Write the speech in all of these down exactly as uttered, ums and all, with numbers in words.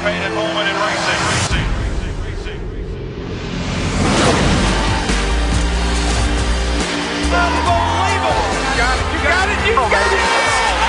anticipated moment in racing. Unbelievable! You got it, you got it, you got it!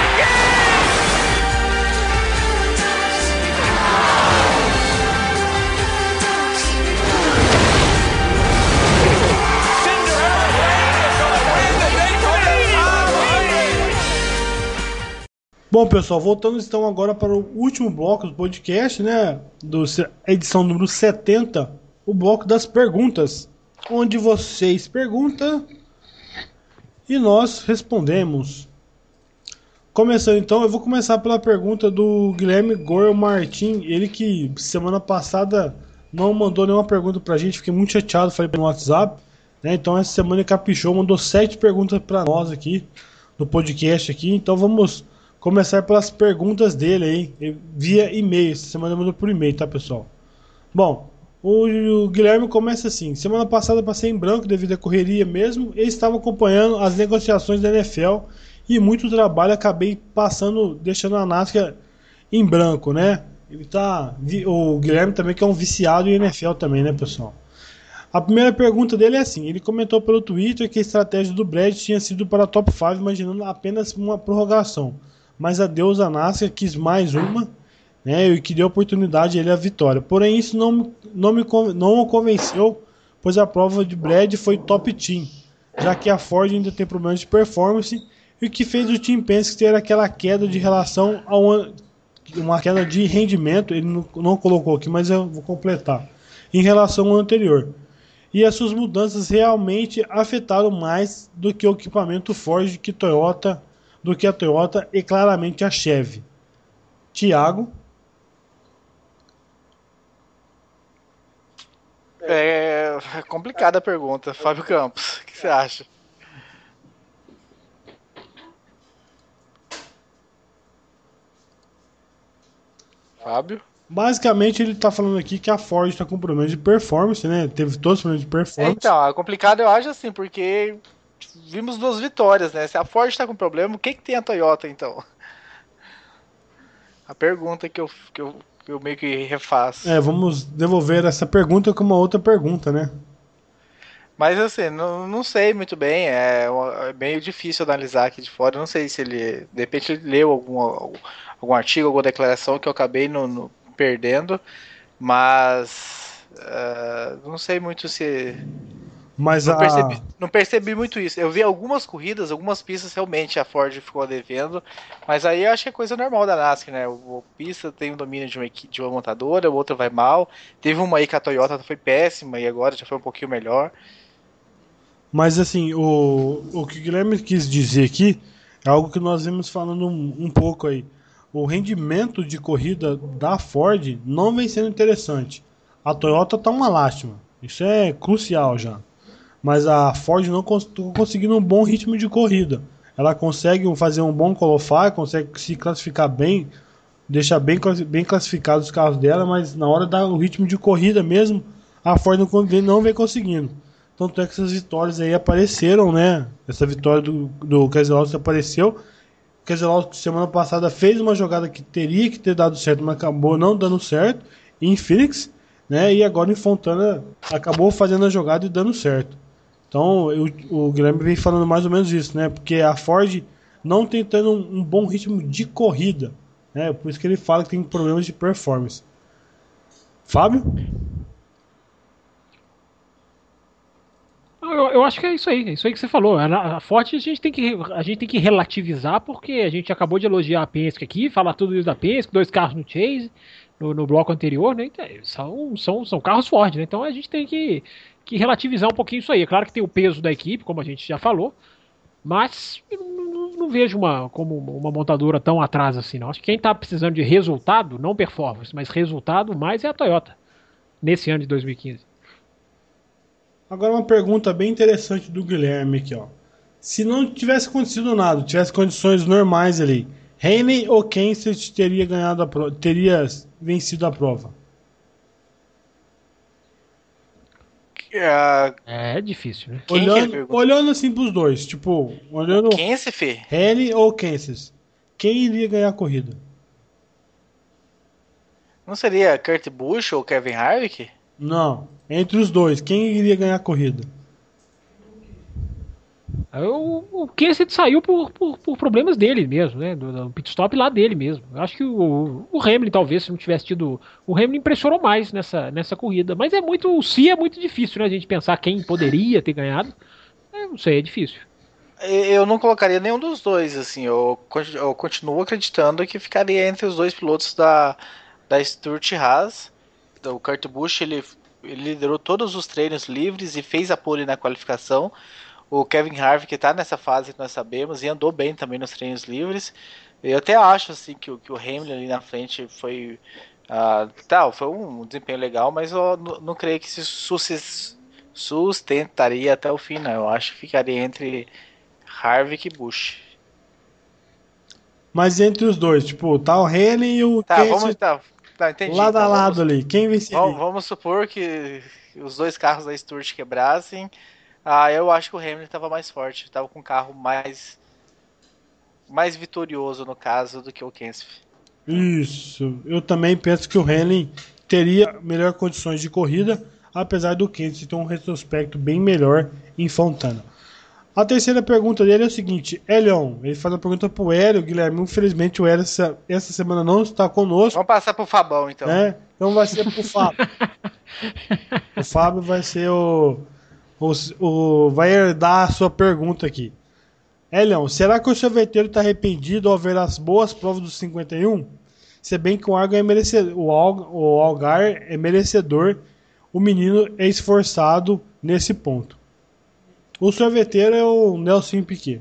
Bom, pessoal, voltando então agora para o último bloco do podcast, né, do edição número setenta, o bloco das perguntas, onde vocês perguntam e nós respondemos. Começando então, eu vou começar pela pergunta do Guilherme Gorel Martin, ele que semana passada não mandou nenhuma pergunta pra gente, fiquei muito chateado, falei no WhatsApp, né, então essa semana ele caprichou, mandou sete perguntas para nós aqui, no podcast aqui, então vamos começar pelas perguntas dele aí, via e-mail. Essa semana mandou por e-mail, tá, pessoal? Bom, o Guilherme começa assim: semana passada passei em branco devido à correria mesmo, e estava acompanhando as negociações da N F L e muito trabalho, acabei passando, deixando a NASCAR em branco, né? Ele tá, o Guilherme também que é um viciado em N F L também, né, pessoal? A primeira pergunta dele é assim: ele comentou pelo Twitter que a estratégia do Brad tinha sido para a top cinco, imaginando apenas uma prorrogação. Mas a deusa NASCAR quis mais uma, né, e que deu oportunidade a ele a vitória. Porém, isso não, não, me, não o convenceu, pois a prova de Brad foi top team, já que a Ford ainda tem problemas de performance, e o que fez o Team Penske ter aquela queda de relação a uma, uma queda de rendimento, ele não, não colocou aqui, mas eu vou completar, em relação ao anterior. E as suas mudanças realmente afetaram mais do que o equipamento Ford que Toyota do que a Toyota e claramente a Chevy. Tiago? É complicada a pergunta. Fábio Campos, o que você acha? Fábio? Basicamente ele está falando aqui que a Ford está com problemas de performance, né? Teve todos os problemas de performance. Então, é complicado eu acho assim, porque vimos duas vitórias, né? Se a Ford está com problema, o que, que tem a Toyota, então? A pergunta que eu, que, eu, que eu meio que refaço. É, vamos devolver essa pergunta com uma outra pergunta, né? Mas assim, não, não sei muito bem, é, é meio difícil analisar aqui de fora. Eu não sei se ele, de repente, ele leu algum, algum artigo, alguma declaração que eu acabei no, no, perdendo, mas uh, não sei muito se... Mas não, a... percebi, não percebi muito isso. Eu vi algumas corridas, algumas pistas realmente a Ford ficou devendo, mas aí eu acho que é coisa normal da NASCAR, né? O pista tem o domínio de uma, de uma montadora, o outro vai mal. Teve uma aí que a Toyota foi péssima e agora já foi um pouquinho melhor. Mas assim, o, o que o Guilherme quis dizer aqui é algo que nós vimos falando um, um pouco aí. O rendimento de corrida da Ford não vem sendo interessante. A Toyota tá uma lástima. Isso é crucial já. Mas a Ford não está conseguindo um bom ritmo de corrida. Ela consegue fazer um bom qualify, consegue se classificar bem, deixar bem, bem classificados os carros dela, mas na hora do ritmo de corrida mesmo, a Ford não, não vem conseguindo. Tanto é que essas vitórias aí apareceram, né? Essa vitória do, do Keselowski apareceu. O Keselowski semana passada fez uma jogada que teria que ter dado certo, mas acabou não dando certo em Phoenix, né? E agora em Fontana acabou fazendo a jogada e dando certo. Então eu, o Guilherme vem falando mais ou menos isso, né? Porque a Ford não tem tendo um, um bom ritmo de corrida, né? Por isso que ele fala que tem problemas de performance. Fábio? Eu, eu acho que é isso aí, é isso aí que você falou. A, a Ford a gente, tem que, a gente tem que relativizar, porque a gente acabou de elogiar a Penske aqui, falar tudo isso da Penske, dois carros no Chase, no, no bloco anterior, né? Então, são, são, são carros Ford, né? Então a gente tem que, que relativizar um pouquinho isso aí. É claro que tem o peso da equipe, como a gente já falou, mas eu não, não, não vejo uma, como uma montadora tão atrás assim, não. Acho que quem está precisando de resultado, não performance, mas resultado mais é a Toyota, nesse ano de dois mil e quinze. Agora uma pergunta bem interessante do Guilherme aqui, ó. Se não tivesse acontecido nada, tivesse condições normais ali, Haney ou Kenseth teria ganhado a prova, teria vencido a prova? Uh, é difícil, né? Olhando, olhando assim pros dois, tipo, olhando Kenseth? Haney ou Kenseth, quem iria ganhar a corrida? Não seria Kurt Busch ou Kevin Harvick? Não, entre os dois, quem iria ganhar a corrida? O, o Kenseth saiu por, por, por problemas dele mesmo, né? Do, do pit stop lá dele mesmo. Eu acho que o, o Hamilton, talvez, se não tivesse tido. O Hamilton impressionou mais nessa, nessa corrida. Mas é muito. Se é muito difícil, né? A gente pensar quem poderia ter ganhado. É, não sei, é difícil. Eu não colocaria nenhum dos dois, assim. Eu, eu continuo acreditando que ficaria entre os dois pilotos da, da Stuart Haas. O Kurt Busch, ele, ele liderou todos os treinos livres e fez a pole na qualificação. O Kevin Harvick está nessa fase que nós sabemos e andou bem também nos treinos livres. Eu até acho assim que, que o Hamilton ali na frente foi uh, tá, foi um desempenho legal, mas eu não, não creio que se sustentaria até o fim, não. Eu acho que ficaria entre Harvick e Busch. Mas entre os dois, tipo, tá o Hamilton e o tá, Kenseth vamos, tá, tá, entendi, lado tá, a lado vamos, ali, quem venceria? Vamos, vamos supor que os dois carros da Stuart quebrassem. Ah, eu acho que o Hamilton estava mais forte, estava com um carro mais mais vitorioso no caso do que o Kenseth. Isso, eu também penso que o Hamilton teria melhores condições de corrida, apesar do Kenseth ter um retrospecto bem melhor em Fontana. A terceira pergunta dele é o seguinte, Elion, ele faz uma pergunta pro Hélio, Guilherme, infelizmente o Hélio essa, essa semana não está conosco. Vamos passar pro Fabão então. Né? Então vai ser pro Fábio. O Fábio vai ser o O, o, vai herdar a sua pergunta aqui. Elion, será que o sorveteiro está arrependido ao ver as boas provas do cinquenta e um? Se bem que o Algar é merecedor, o, Al, o Algar é merecedor, o menino é esforçado nesse ponto. O sorveteiro é o Nelson Piquet.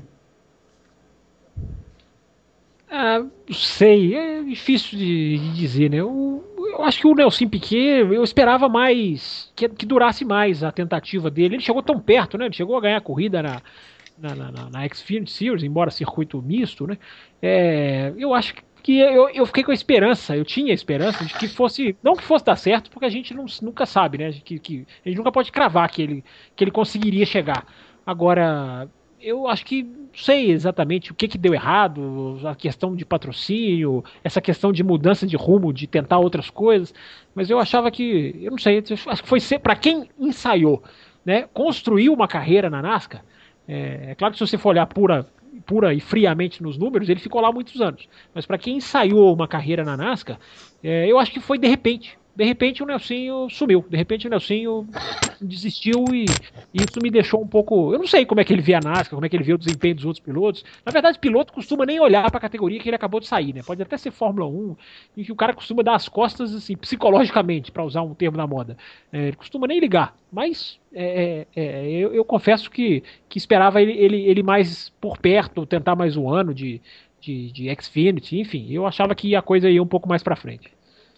Ah, não sei, é difícil de, de dizer, né? Eu, eu acho que o Nelson Piquet, eu esperava mais, que, que durasse mais a tentativa dele. Ele chegou tão perto, né? Ele chegou a ganhar a corrida na, na, na, na Xfinity Series, embora circuito misto, né? É, eu acho que eu, eu fiquei com a esperança, eu tinha a esperança de que fosse, não que fosse dar certo, porque a gente não, nunca sabe, né? Que, que, a gente nunca pode cravar que ele, que ele conseguiria chegar. Agora, eu acho que não sei exatamente o que, que deu errado, a questão de patrocínio, essa questão de mudança de rumo, de tentar outras coisas, mas eu achava que, eu não sei, acho que foi para quem ensaiou, né, construiu uma carreira na NASCAR. É, é claro que se você for olhar pura, pura e friamente nos números, ele ficou lá muitos anos, mas para quem ensaiou uma carreira na NASCAR, é, eu acho que foi de repente. De repente o Nelsinho sumiu, de repente o Nelsinho desistiu e, e isso me deixou um pouco... Eu não sei como é que ele vê a NASCAR, como é que ele vê o desempenho dos outros pilotos. Na verdade, o piloto costuma nem olhar para a categoria que ele acabou de sair, né? Pode até ser Fórmula um, em que o cara costuma dar as costas, assim, psicologicamente, para usar um termo da moda. É, ele costuma nem ligar, mas é, é, eu, eu confesso que, que esperava ele, ele, ele mais por perto, tentar mais um ano de, de, de Xfinity, enfim, eu achava que a coisa ia um pouco mais para frente.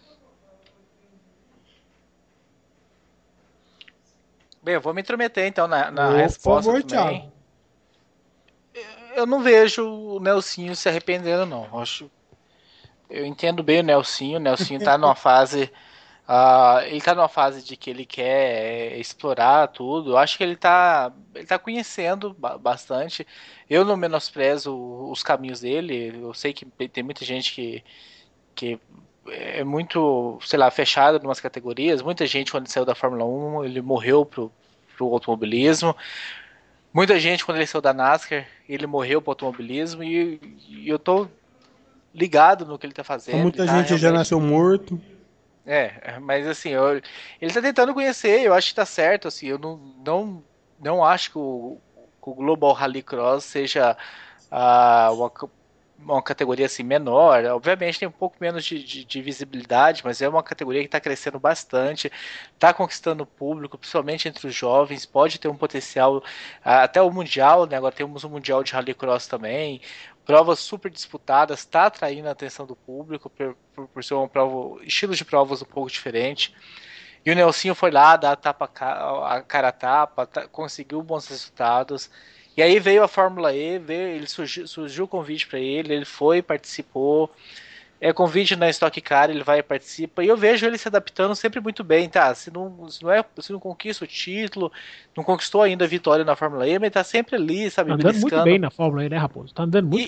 Bem, eu vou me intrometer então na, na Por resposta favor, também. Thiago. Eu não vejo o Nelsinho se arrependendo, não. Eu acho, eu entendo bem o Nelsinho. O Nelsinho tá numa fase, uh, ele tá numa fase de que ele quer é, explorar tudo. Eu acho que ele tá, ele tá conhecendo bastante. Eu não menosprezo os caminhos dele. Eu sei que tem muita gente que, que é muito, sei lá, fechado em umas categorias. Muita gente, quando saiu da Fórmula um, ele morreu pro, pro automobilismo. Muita gente, quando ele saiu da NASCAR, ele morreu pro automobilismo. E, e eu tô ligado no que ele tá fazendo. Muita tá gente realmente... já nasceu morto. É, mas assim, eu, ele tá tentando conhecer, eu acho que tá certo, assim, eu não, não, não acho que o, que o Global Rallycross seja uh, uma, uma categoria assim menor. Obviamente tem um pouco menos de, de, de visibilidade, mas é uma categoria que está crescendo bastante, está conquistando o público, principalmente entre os jovens, pode ter um potencial uh, até o Mundial, né? Agora temos um Mundial de Rallycross também, provas super disputadas, está atraindo a atenção do público por, por, por ser um prova, estilo de provas um pouco diferente. E o Nelsinho foi lá, dar a, tapa, a cara a tapa, tá, conseguiu bons resultados. E aí veio a Fórmula E, veio, ele surgiu, surgiu o convite para ele, ele foi, participou. É convite na Stock Car, ele vai e participa. E eu vejo ele se adaptando sempre muito bem, tá? Se não, se não, é, se não conquista o título, não conquistou ainda a vitória na Fórmula E, mas tá sempre ali, sabe? Tá andando muito bem na Fórmula E, né, Raposo? Tá andando muito e, bem.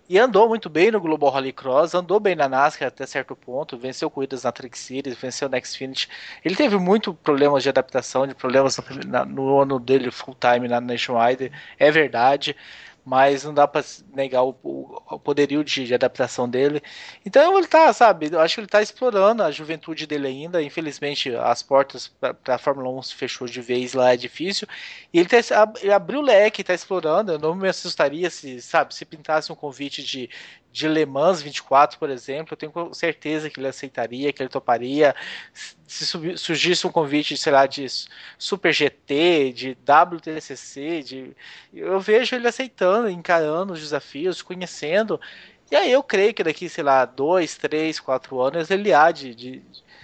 E andou muito bem no Global Rallycross, andou bem na NASCAR até certo ponto, venceu corridas na Truck Series, venceu na Xfinity. Ele teve muito problemas de adaptação, de problemas no, na, no ano dele full time na Nationwide, é verdade, mas não dá para negar o, o, o poderio de, de adaptação dele. Então ele tá, sabe, eu acho que ele tá explorando a juventude dele ainda. Infelizmente as portas para a Fórmula um se fechou de vez lá, é difícil. E ele, tá, ele abriu o leque, tá explorando. Eu não me assustaria se, sabe, se pintasse um convite de, de Le Mans vinte e quatro, por exemplo, eu tenho certeza que ele aceitaria, que ele toparia. Se surgisse um convite, sei lá, de Super G T, de W T C C, de... eu vejo ele aceitando, encarando os desafios, conhecendo. E aí eu creio que daqui, sei lá, dois, três, quatro anos ele há de, de,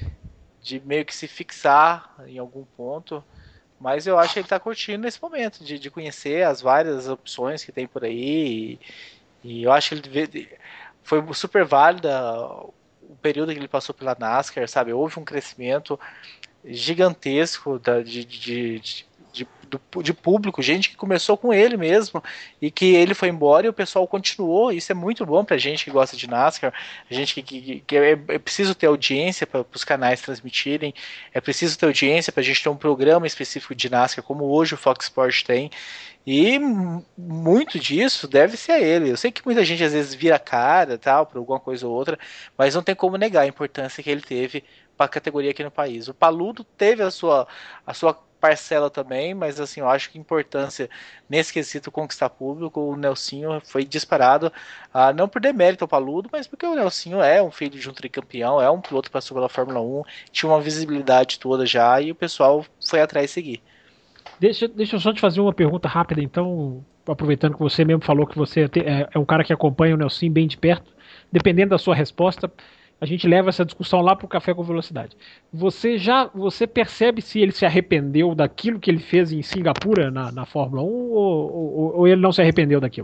de meio que se fixar em algum ponto. Mas eu acho que ele está curtindo nesse momento de, de conhecer as várias opções que tem por aí. E, e eu acho que ele foi super válida o período que ele passou pela NASCAR, sabe? Houve um crescimento gigantesco da, de, de, de, de, de público, gente que começou com ele mesmo e que ele foi embora e o pessoal continuou. Isso é muito bom pra gente que gosta de NASCAR, a gente que, que, que é, é preciso ter audiência para os canais transmitirem, é preciso ter audiência pra gente ter um programa específico de NASCAR como hoje o Fox Sports tem. E muito disso deve ser a ele. Eu sei que muita gente às vezes vira a cara, tal, por alguma coisa ou outra, mas não tem como negar a importância que ele teve para a categoria aqui no país. O Paludo teve a sua, a sua parcela também, mas assim, eu acho que a importância nesse quesito conquistar público, o Nelsinho foi disparado, ah, não por demérito ao Paludo, mas porque o Nelsinho é um filho de um tricampeão, é um piloto que passou pela Fórmula um, tinha uma visibilidade toda já e o pessoal foi atrás de seguir. Deixa, deixa eu só te fazer uma pergunta rápida, então, aproveitando que você mesmo falou que você é, é um cara que acompanha o Nelson bem de perto, dependendo da sua resposta, a gente leva essa discussão lá para o Café com Velocidade. Você já você percebe se ele se arrependeu daquilo que ele fez em Singapura na, na Fórmula um ou, ou, ou ele não se arrependeu daquilo?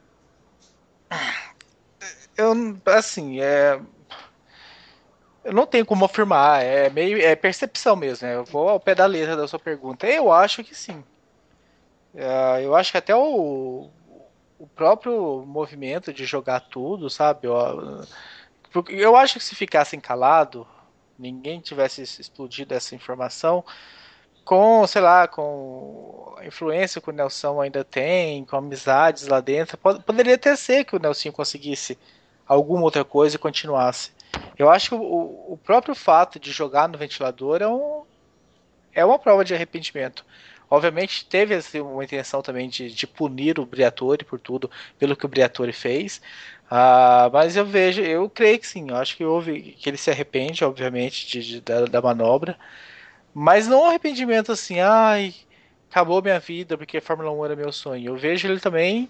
Eu, assim, é... eu não tenho como afirmar, é meio é percepção mesmo, né? Eu vou ao pé da letra da sua pergunta. Eu acho que sim. É, eu acho que até o, o próprio movimento de jogar tudo, sabe? Eu, eu acho que se ficassem calado, ninguém tivesse explodido essa informação, com, sei lá, com a influência que o Nelson ainda tem, com amizades lá dentro, poderia até ser que o Nelson conseguisse alguma outra coisa e continuasse. Eu acho que o, o próprio fato de jogar no ventilador é, um, é uma prova de arrependimento. Obviamente teve assim, uma intenção também de, de punir o Briatore por tudo, pelo que o Briatore fez. Uh, mas eu vejo, eu creio que sim, eu acho que houve, que ele se arrepende, obviamente, de, de, da, da manobra. Mas não um arrependimento assim, ai, acabou minha vida porque a Fórmula um era meu sonho. Eu vejo ele também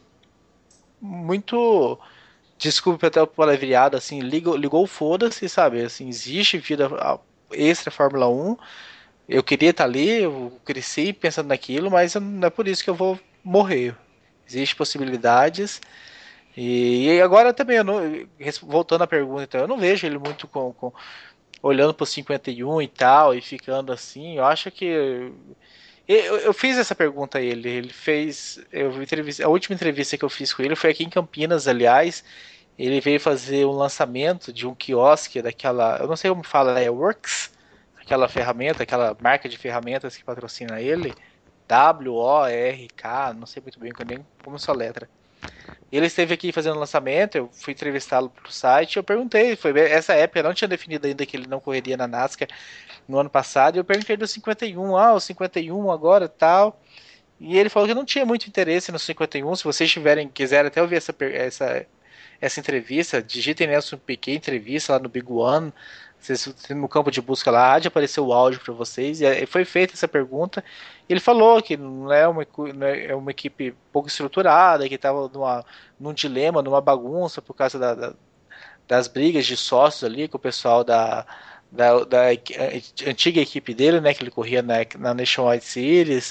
muito... Desculpe até o palavreado, assim, ligou, ligou o foda-se, sabe? Assim, existe vida extra Fórmula um. Eu queria estar ali, eu cresci pensando naquilo, mas não é por isso que eu vou morrer. Existem possibilidades. E, e agora também, eu não, voltando à pergunta, então, eu não vejo ele muito com, com olhando para o cinquenta e um e tal, e ficando assim. Eu acho que. Eu, eu fiz essa pergunta a ele. Ele fez. Eu, a última entrevista que eu fiz com ele foi aqui em Campinas, aliás. Ele veio fazer um lançamento de um quiosque daquela. Eu não sei como fala, é Works? Aquela ferramenta, aquela marca de ferramentas que patrocina ele. W O R K, não sei muito bem como sua letra. Ele esteve aqui fazendo o lançamento, eu fui entrevistá-lo pro site, eu perguntei, foi essa época, eu não tinha definido ainda que ele não correria na NASCAR no ano passado, e eu perguntei do cinquenta e um, ah, o cinquenta e um agora tal, e ele falou que não tinha muito interesse no cinquenta e um. Se vocês tiverem, quiserem até ouvir essa, essa, essa entrevista, digitem Nelson Piquet entrevista lá no Big One, no campo de busca lá, há de aparecer o áudio para vocês, e foi feita essa pergunta. Ele falou que não é uma, não é uma equipe pouco estruturada, que estava num dilema, numa bagunça por causa da, da, das brigas de sócios ali com o pessoal da, da, da antiga equipe dele, né, que ele corria na, na Nationwide Series,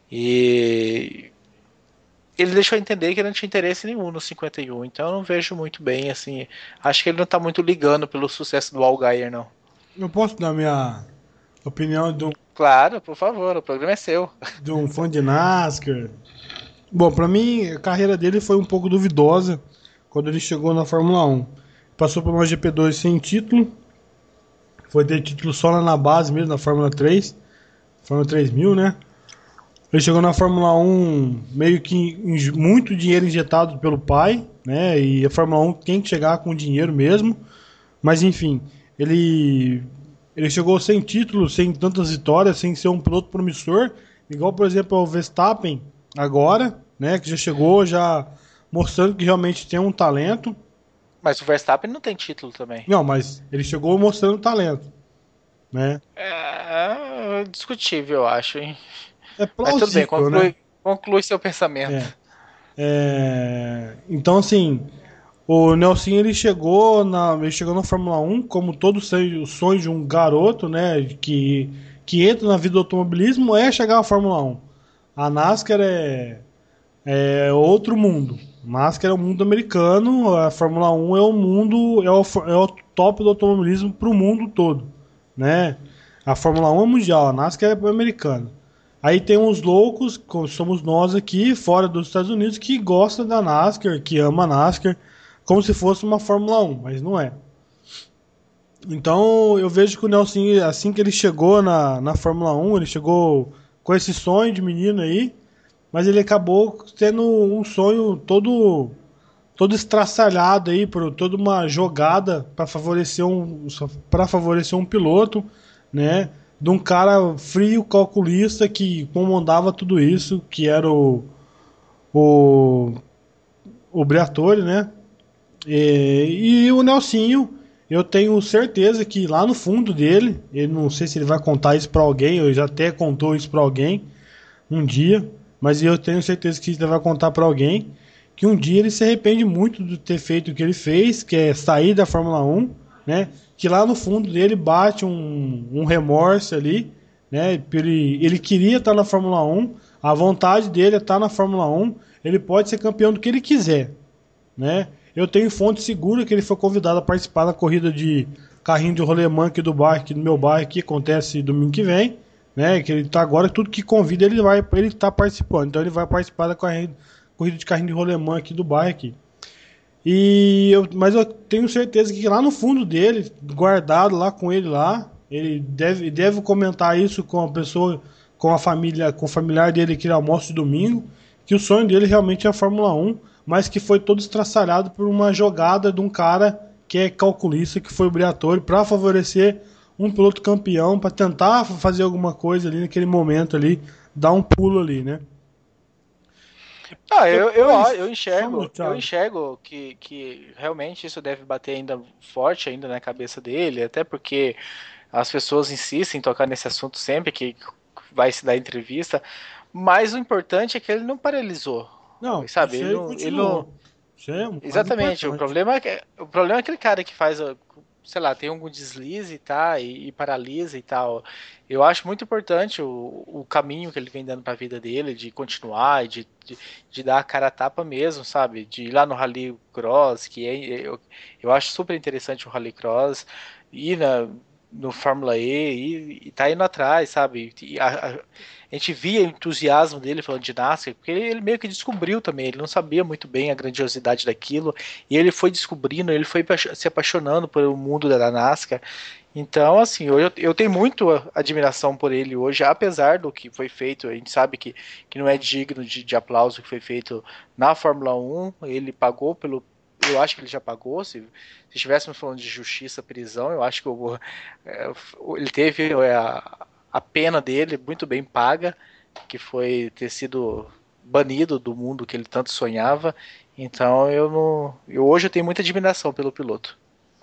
e ele deixou entender que não tinha interesse nenhum no cinquenta e um, então eu não vejo muito bem, assim, acho que ele não está muito ligando pelo sucesso do Allgaier, não. Eu posso dar minha opinião de um... Claro, por favor, o programa é seu. De um fã de NASCAR. Bom, pra mim, a carreira dele foi um pouco duvidosa, quando ele chegou na Fórmula um. Passou por uma G P dois sem título, foi ter título só lá na base mesmo, na Fórmula três, Fórmula três mil, né? Ele chegou na Fórmula um meio que muito dinheiro injetado pelo pai, né? E a Fórmula um tem que chegar com dinheiro mesmo. Mas enfim, ele, ele chegou sem título, sem tantas vitórias, sem ser um piloto promissor. Igual, por exemplo, o Verstappen agora, né? Que já chegou, já mostrando que realmente tem um talento. Mas o Verstappen não tem título também. Não, mas ele chegou mostrando talento, né? É discutível, eu acho, hein? É plausível, mas tudo bem, conclui, né? conclui seu pensamento. É. É... Então, assim, o Nelson ele chegou na, ele chegou na Fórmula um como todo o sonho de um garoto, né? Que, que entra na vida do automobilismo é chegar à Fórmula um. A NASCAR é, é outro mundo. A NASCAR é o mundo americano, a Fórmula um é o mundo, é o, é o top do automobilismo para o mundo todo, né? A Fórmula um é mundial, a NASCAR é americana. Aí tem uns loucos, como somos nós aqui, fora dos Estados Unidos, que gostam da NASCAR, que ama a NASCAR, como se fosse uma Fórmula um, mas não é. Então eu vejo que o Nelson, assim que ele chegou na, na Fórmula um, ele chegou com esse sonho de menino aí, mas ele acabou tendo um sonho todo todo estraçalhado aí, por toda uma jogada para favorecer um para favorecer um piloto, né? De um cara frio, calculista, que comandava tudo isso, que era o o, o Briatore, né? E, e o Nelsinho, eu tenho certeza que lá no fundo dele, ele não sei se ele vai contar isso para alguém, eu já até contou isso para alguém um dia, mas eu tenho certeza que ele vai contar para alguém que um dia ele se arrepende muito de ter feito o que ele fez, que é sair da Fórmula um, né? Que lá no fundo dele bate um, um remorso ali, né? Ele, ele queria estar na Fórmula um, a vontade dele é estar na Fórmula um, ele pode ser campeão do que ele quiser, né? Eu tenho fonte segura que ele foi convidado a participar da corrida de carrinho de rolemã aqui do bairro, aqui do meu bairro, que acontece domingo que vem, né? Que ele tá agora, tudo que convida ele vai, ele tá participando, então ele vai participar da corrida, corrida de carrinho de rolemã aqui do bairro aqui. E eu, mas eu tenho certeza que lá no fundo dele, guardado lá com ele lá, ele deve, deve comentar isso com a pessoa, com a família, com o familiar dele que ele almoça de domingo, que o sonho dele realmente é a Fórmula um, mas que foi todo estraçalhado por uma jogada de um cara que é calculista, que foi o Briatore, para favorecer um piloto campeão, para tentar fazer alguma coisa ali naquele momento ali, dar um pulo ali, né? Ah, eu, eu, Depois, eu enxergo, vamos, eu Thiago. enxergo que, que realmente isso deve bater ainda forte ainda na cabeça dele, até porque as pessoas insistem em tocar nesse assunto sempre que vai se dar entrevista, mas o importante é que ele não paralisou, Não, sabe? isso Ele aí não, ele continuou. não, Isso aí é o mais exatamente, o importante. problema é que, o problema é aquele cara que faz, sei lá, tem algum deslize, tá, e, e paralisa e tal. Eu acho muito importante o, o caminho que ele vem dando pra vida dele, de continuar, de, de, de dar a cara a tapa mesmo, sabe? De ir lá no Rally Cross, que é, eu, eu acho super interessante o Rally Cross, ir na, no Fórmula E, e, e tá indo atrás, sabe? E a, a, a gente via o entusiasmo dele falando de NASCAR, porque ele, ele meio que descobriu também, ele não sabia muito bem a grandiosidade daquilo, e ele foi descobrindo, ele foi se apaixonando pelo mundo da NASCAR. Então, assim, eu, eu tenho muito admiração por ele hoje, apesar do que foi feito, a gente sabe que, que não é digno de, de aplauso o que foi feito na Fórmula um, ele pagou pelo, eu acho que ele já pagou, se, se estivéssemos falando de justiça, prisão, eu acho que eu, ele teve a, a pena dele muito bem paga, que foi ter sido banido do mundo que ele tanto sonhava. Então eu não, eu hoje eu tenho muita admiração pelo piloto.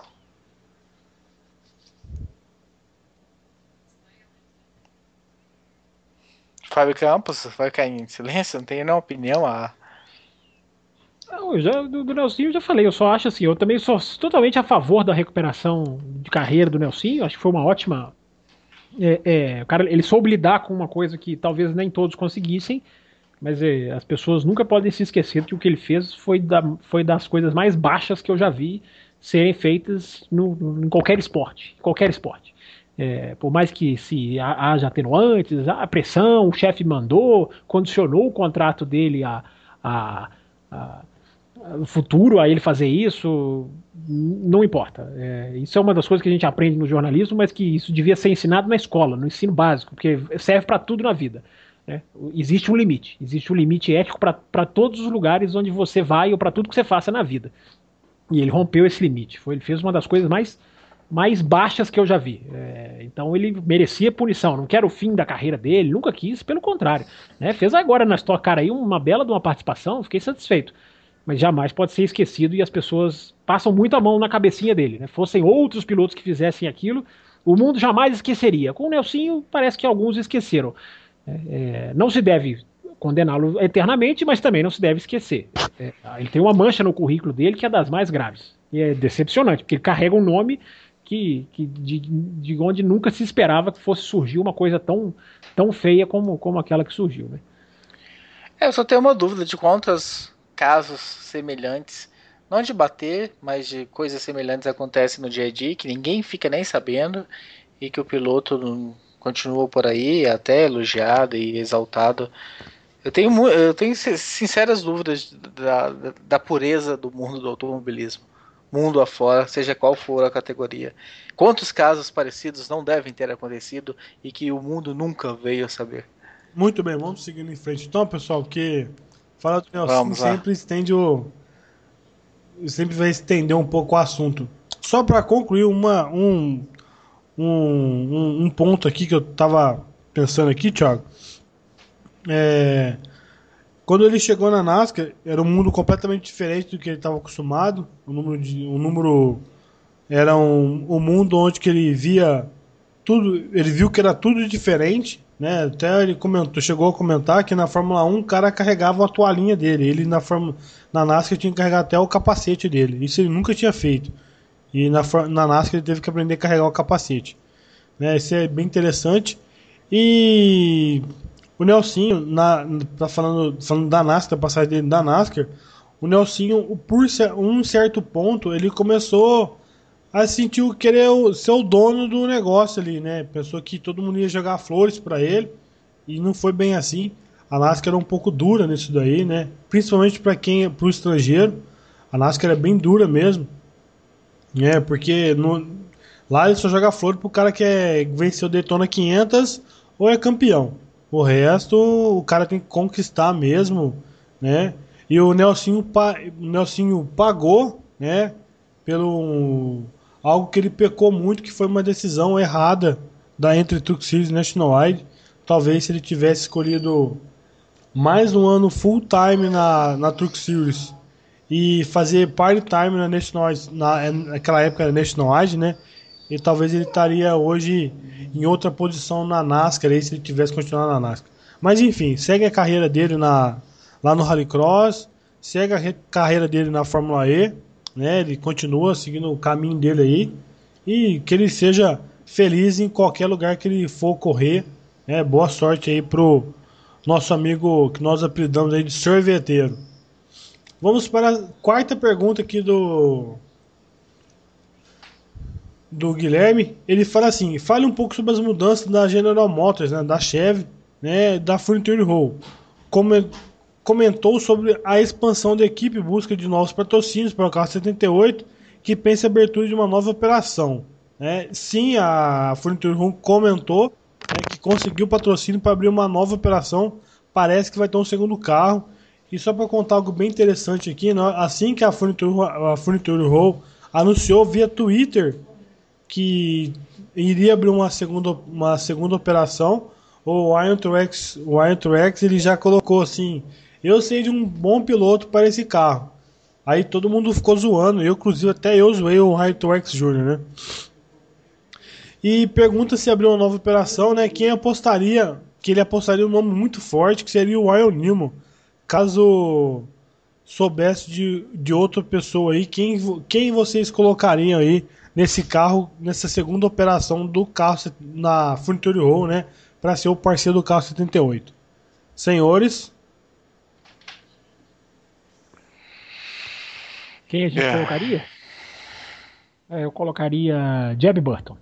Fábio Campos vai cair em silêncio, não tem nenhuma opinião a Não, eu já, do, do Nelsinho eu já falei, eu só acho assim, eu também sou totalmente a favor da recuperação de carreira do Nelsinho, acho que foi uma ótima. É, é, o cara, ele soube lidar com uma coisa que talvez nem todos conseguissem, mas é, as pessoas nunca podem se esquecer que o que ele fez foi, da, foi das coisas mais baixas que eu já vi serem feitas no, no, em qualquer esporte, qualquer esporte. É, por mais que se haja atenuantes, a pressão, o chefe mandou, condicionou o contrato dele a, a, a o futuro a ele fazer isso, não importa. É, isso é uma das coisas que a gente aprende no jornalismo, mas que isso devia ser ensinado na escola, no ensino básico, porque serve para tudo na vida. Né? Existe um limite, existe um limite ético para todos os lugares onde você vai ou para tudo que você faça na vida. E ele rompeu esse limite. Foi, ele fez uma das coisas mais, mais baixas que eu já vi. É, então ele merecia punição. Não quero o fim da carreira dele, nunca quis, pelo contrário. Né? Fez agora na Stock Car aí uma bela de uma participação, fiquei satisfeito. Mas jamais pode ser esquecido e as pessoas passam muito a mão na cabecinha dele. Né? Fossem outros pilotos que fizessem aquilo, o mundo jamais esqueceria. Com o Nelsinho, parece que alguns esqueceram. É, é, não se deve condená-lo eternamente, mas também não se deve esquecer. É, ele tem uma mancha no currículo dele que é das mais graves. E é decepcionante, porque ele carrega um nome que, que de, de onde nunca se esperava que fosse surgir uma coisa tão, tão feia como, como aquela que surgiu. Né? É, eu só tenho uma dúvida de quantos casos semelhantes, não de bater, mas de coisas semelhantes acontecem no dia a dia, que ninguém fica nem sabendo, e que o piloto não continua por aí, até elogiado e exaltado. Eu tenho, eu tenho sinceras dúvidas da, da, da pureza do mundo do automobilismo. Mundo afora, seja qual for a categoria. Quantos casos parecidos não devem ter acontecido e que o mundo nunca veio a saber? Muito bem, vamos seguindo em frente. Então, pessoal, que falar do Nelson Vamos lá. sempre estende o... sempre vai estender um pouco o assunto. Só para concluir uma, um, um, um, um ponto aqui que eu tava pensando aqui, Thiago. É, quando ele chegou na NASCAR, era um mundo completamente diferente do que ele estava acostumado. O número, de, o número era um, um mundo onde que ele via tudo, ele viu que era tudo diferente, né? Até ele comentou, chegou a comentar que na Fórmula um o cara carregava a toalhinha dele, ele na, Fórmula, na NASCAR tinha que carregar até o capacete dele. Isso ele nunca tinha feito. E na, na NASCAR ele teve que aprender a carregar o capacete. Né? Isso é bem interessante. E o Nelsinho, na, tá falando, falando da NASCAR, da passagem dele da NASCAR, o Nelsinho, por um certo ponto, ele começou a sentir o querer ser o dono do negócio ali, né? Pensou que todo mundo ia jogar flores para ele, e não foi bem assim. A NASCAR era um pouco dura nisso daí, né? Principalmente para quem é pro estrangeiro. A NASCAR é bem dura mesmo, né? Porque no, lá ele só joga flores pro cara que é, venceu o Daytona quinhentos ou é campeão. O resto, o cara tem que conquistar mesmo, né? E o Nelsinho, o Nelsinho pagou, né? Pelo algo que ele pecou muito, que foi uma decisão errada da entre Truck Series e Nationwide. Talvez se ele tivesse escolhido mais um ano full time na, na Truck Series e fazer part time na Nationwide, na, naquela época era Nationwide, né? E talvez ele estaria hoje em outra posição na NASCAR aí, se ele tivesse continuado na NASCAR. Mas enfim, segue a carreira dele na, lá no Rallycross, segue a carreira dele na Fórmula E, né? Ele continua seguindo o caminho dele aí, e que ele seja feliz em qualquer lugar que ele for correr, né? Boa sorte aí pro nosso amigo que nós apelidamos aí de sorveteiro. Vamos para a quarta pergunta aqui do do Guilherme. Ele fala assim: fale um pouco sobre as mudanças da General Motors, né, da Chevy, né, da Frontier Hall. Comentou sobre a expansão da equipe, busca de novos patrocínios para o carro setenta e oito, que pensa em abertura de uma nova operação. Né. Sim, a Frontier Hall comentou, né, que conseguiu patrocínio para abrir uma nova operação. Parece que vai ter um segundo carro. E só para contar algo bem interessante aqui, né, assim que a Frontier Hall anunciou via Twitter que iria abrir uma segunda, uma segunda operação, o Iron Truex, o Iron Truex ele já colocou assim: eu sei de um bom piloto para esse carro. Aí todo mundo ficou zoando, eu inclusive até eu zoei o Iron Truex Júnior, né? E pergunta se abriu uma nova operação, né? Quem apostaria, que ele apostaria um nome muito forte, que seria o Ryan Newman. Caso soubesse de, de outra pessoa aí, quem, quem vocês colocariam aí nesse carro, nessa segunda operação do carro na Frontier Hall, né, para ser o parceiro do carro setenta e oito. Senhores, quem a gente é. colocaria? É, eu colocaria Jeb Burton.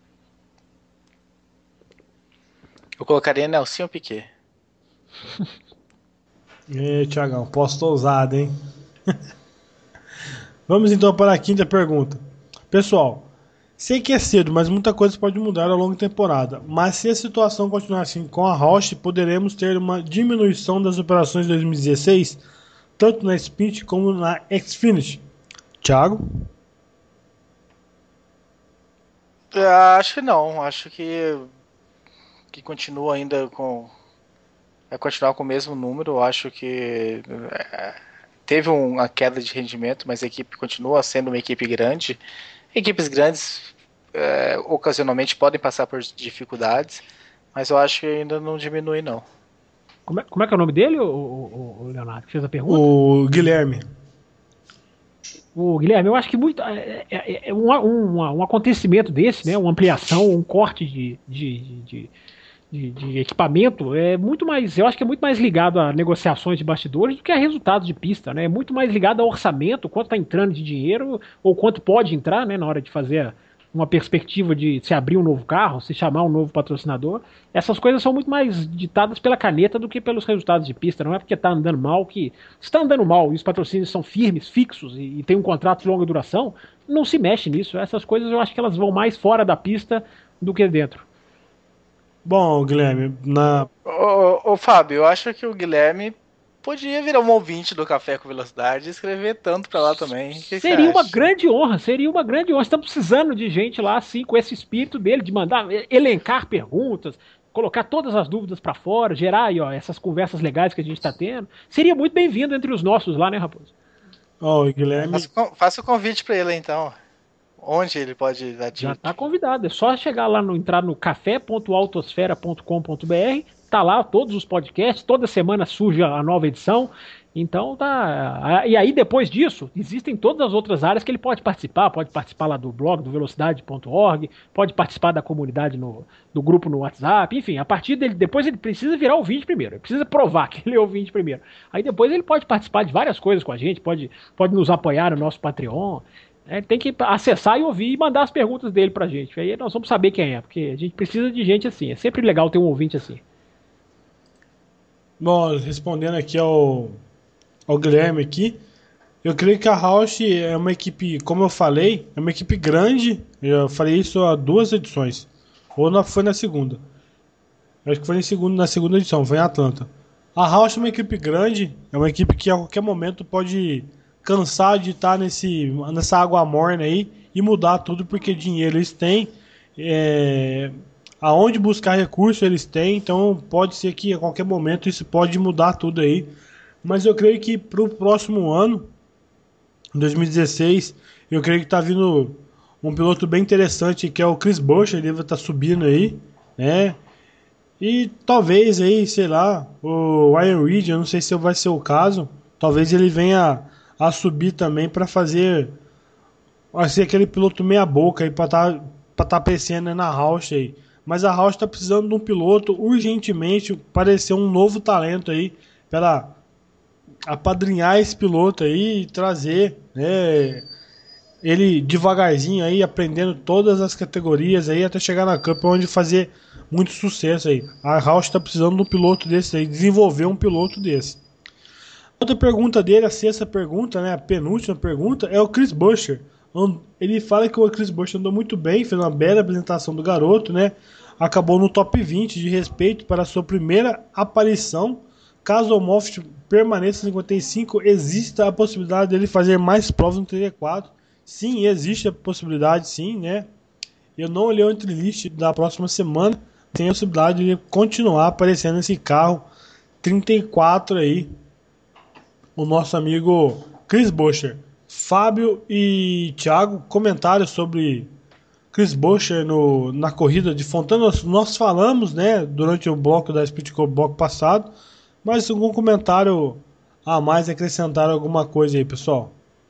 Eu colocaria Nelsinho Piquet. E Thiagão, posto ousado, hein? Vamos então para a quinta pergunta. Pessoal, sei que é cedo, mas muita coisa pode mudar ao longo da temporada. Mas se a situação continuar assim com a Roush, poderemos ter uma diminuição das operações de dois mil e dezesseis, tanto na Sprint como na Xfinity. Thiago? Eu acho que não, acho que, que continua ainda com. Vai continuar com o mesmo número, eu acho que é, teve uma queda de rendimento, mas a equipe continua sendo uma equipe grande. Equipes grandes é, ocasionalmente podem passar por dificuldades, mas eu acho que ainda não diminui, não. Como é, como é que é o nome dele, o, o, o Leonardo, que fez a pergunta? O Guilherme. O Guilherme, eu acho que muito é, é, é um, um, um acontecimento desse, né, uma ampliação, um corte de, de, de, de, de equipamento, é muito mais, eu acho que é muito mais ligado a negociações de bastidores do que a resultados de pista, né? É muito mais ligado ao orçamento, quanto está entrando de dinheiro ou quanto pode entrar, né, na hora de fazer uma perspectiva de se abrir um novo carro, se chamar um novo patrocinador. Essas coisas são muito mais ditadas pela caneta do que pelos resultados de pista. Não é porque está andando mal que... Se está andando mal e os patrocínios são firmes, fixos e, e tem um contrato de longa duração, não se mexe nisso. Essas coisas eu acho que elas vão mais fora da pista do que dentro. Bom, Guilherme, na... Ô, ô Fábio, eu acho que o Guilherme podia virar um ouvinte do Café com Velocidade e escrever tanto pra lá também. Que que seria uma acha? grande honra, seria uma grande honra. Estamos precisando de gente lá, assim, com esse espírito dele, de mandar, elencar perguntas, colocar todas as dúvidas pra fora, gerar aí, ó, essas conversas legais que a gente tá tendo. Seria muito bem-vindo entre os nossos lá, né, Raposo? Ó, o Guilherme... Faça, faça o convite pra ele, então. Onde ele pode dar dica? Já está convidado, é só chegar lá, no entrar no café ponto autosfera ponto com ponto br, tá lá todos os podcasts, toda semana surge a nova edição, então tá, e aí depois disso, existem todas as outras áreas que ele pode participar, pode participar lá do blog, do velocidade ponto org, pode participar da comunidade, no, do grupo no WhatsApp, enfim, a partir dele, depois ele precisa virar ouvinte primeiro, ele precisa provar que ele é ouvinte primeiro, aí depois ele pode participar de várias coisas com a gente, pode, pode nos apoiar no nosso Patreon. Ele tem que acessar e ouvir e mandar as perguntas dele pra gente. Aí nós vamos saber quem é, porque a gente precisa de gente assim. É sempre legal ter um ouvinte assim. Bom, respondendo aqui ao, ao Guilherme aqui, eu creio que a Roush é uma equipe, como eu falei, é uma equipe grande. Eu falei isso há duas edições. Ou na, foi na segunda. Eu acho que foi na segunda, na segunda edição, foi em Atlanta. A Roush é uma equipe grande, é uma equipe que a qualquer momento pode cansar de estar nesse, nessa água morna aí e mudar tudo, porque dinheiro eles têm, é, aonde buscar recurso eles têm, então pode ser que a qualquer momento isso pode mudar tudo aí. Mas eu creio que para o próximo ano, dois mil e dezesseis, eu creio que está vindo um piloto bem interessante, que é o Chris Buescher, ele vai estar subindo aí, né? E talvez aí, sei lá, o Ryan Reed, eu não sei se vai ser o caso, talvez ele venha a subir também para fazer vai ser aquele piloto meia boca aí para estar tá, para tá aparecendo na Roush aí. Mas a Roush está precisando de um piloto urgentemente, parecer um novo talento aí para apadrinhar esse piloto aí e trazer, né, ele devagarzinho aí, aprendendo todas as categorias aí até chegar na Cup, onde fazer muito sucesso aí. A Roush está precisando de um piloto desse aí, desenvolver um piloto desse. Outra pergunta dele, a sexta pergunta, né, a penúltima pergunta, é o Chris Buescher. Ele fala que o Chris Buescher andou muito bem, fez uma bela apresentação do garoto, né? Acabou no top vinte de respeito para a sua primeira aparição. Caso o Moffitt permaneça em cinquenta e cinco, existe a possibilidade dele fazer mais provas no trinta e quatro. Sim, existe a possibilidade, sim, né? Eu não olhei o entrelist da próxima semana, tem a possibilidade de ele continuar aparecendo nesse carro trinta e quatro aí. O nosso amigo Chris Buescher. Fábio e Thiago, comentários sobre Chris Buescher no, na corrida de Fontana. Nós, nós falamos, né, durante o bloco da Speed Cup, bloco passado, mas algum comentário a mais, acrescentar alguma coisa aí, pessoal?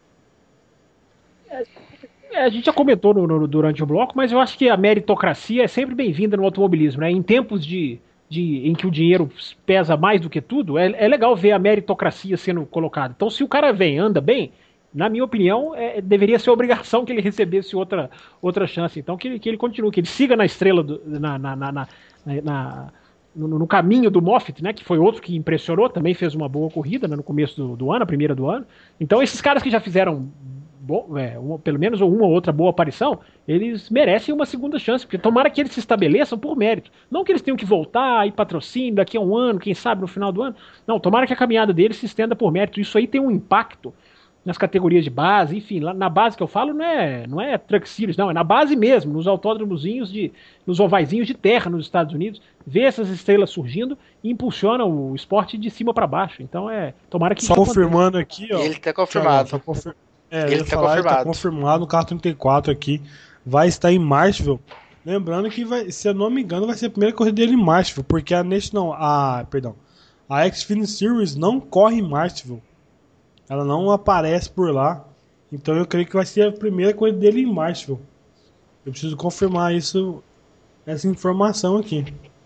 É, a gente já comentou no, no, durante o bloco, mas eu acho que a meritocracia é sempre bem-vinda no automobilismo, né? Em tempos de De, em que o dinheiro pesa mais do que tudo, é, é legal ver a meritocracia sendo colocada. Então, se o cara vem, anda bem, na minha opinião, é, deveria ser obrigação que ele recebesse outra, outra chance. Então, que, que ele continue, que ele siga na estrela, do, na, na, na, na, na no, no caminho do Moffitt, né, que foi outro que impressionou, também fez uma boa corrida, né, no começo do, do ano, a primeira do ano. Então, esses caras que já fizeram bom, é, uma, pelo menos uma ou outra boa aparição, eles merecem uma segunda chance, porque tomara que eles se estabeleçam por mérito. Não que eles tenham que voltar e patrocínio daqui a um ano, quem sabe no final do ano. Não, tomara que a caminhada deles se estenda por mérito. Isso aí tem um impacto nas categorias de base, enfim, lá na base que eu falo não é, não é Truck Series, não, é na base mesmo, nos autódromozinhos, de, nos ovaizinhos de terra nos Estados Unidos, vê essas estrelas surgindo e impulsiona o esporte de cima para baixo. Então é, tomara que Só isso confirmando aqui, ó. Ele tá confirmado. Tá confir... É, Ele eu ia tá falar, ele tá confirmado. confirmado no carro trinta e quatro aqui. Vai estar em Marshall. Lembrando que, vai, se eu não me engano, vai ser a primeira corrida dele em Marshall, porque a National, a, perdão, a Xfinity Series não corre em Marshall. Ela não aparece por lá. Então eu creio que vai ser a primeira corrida dele em Marshall. Eu preciso confirmar isso, essa informação aqui.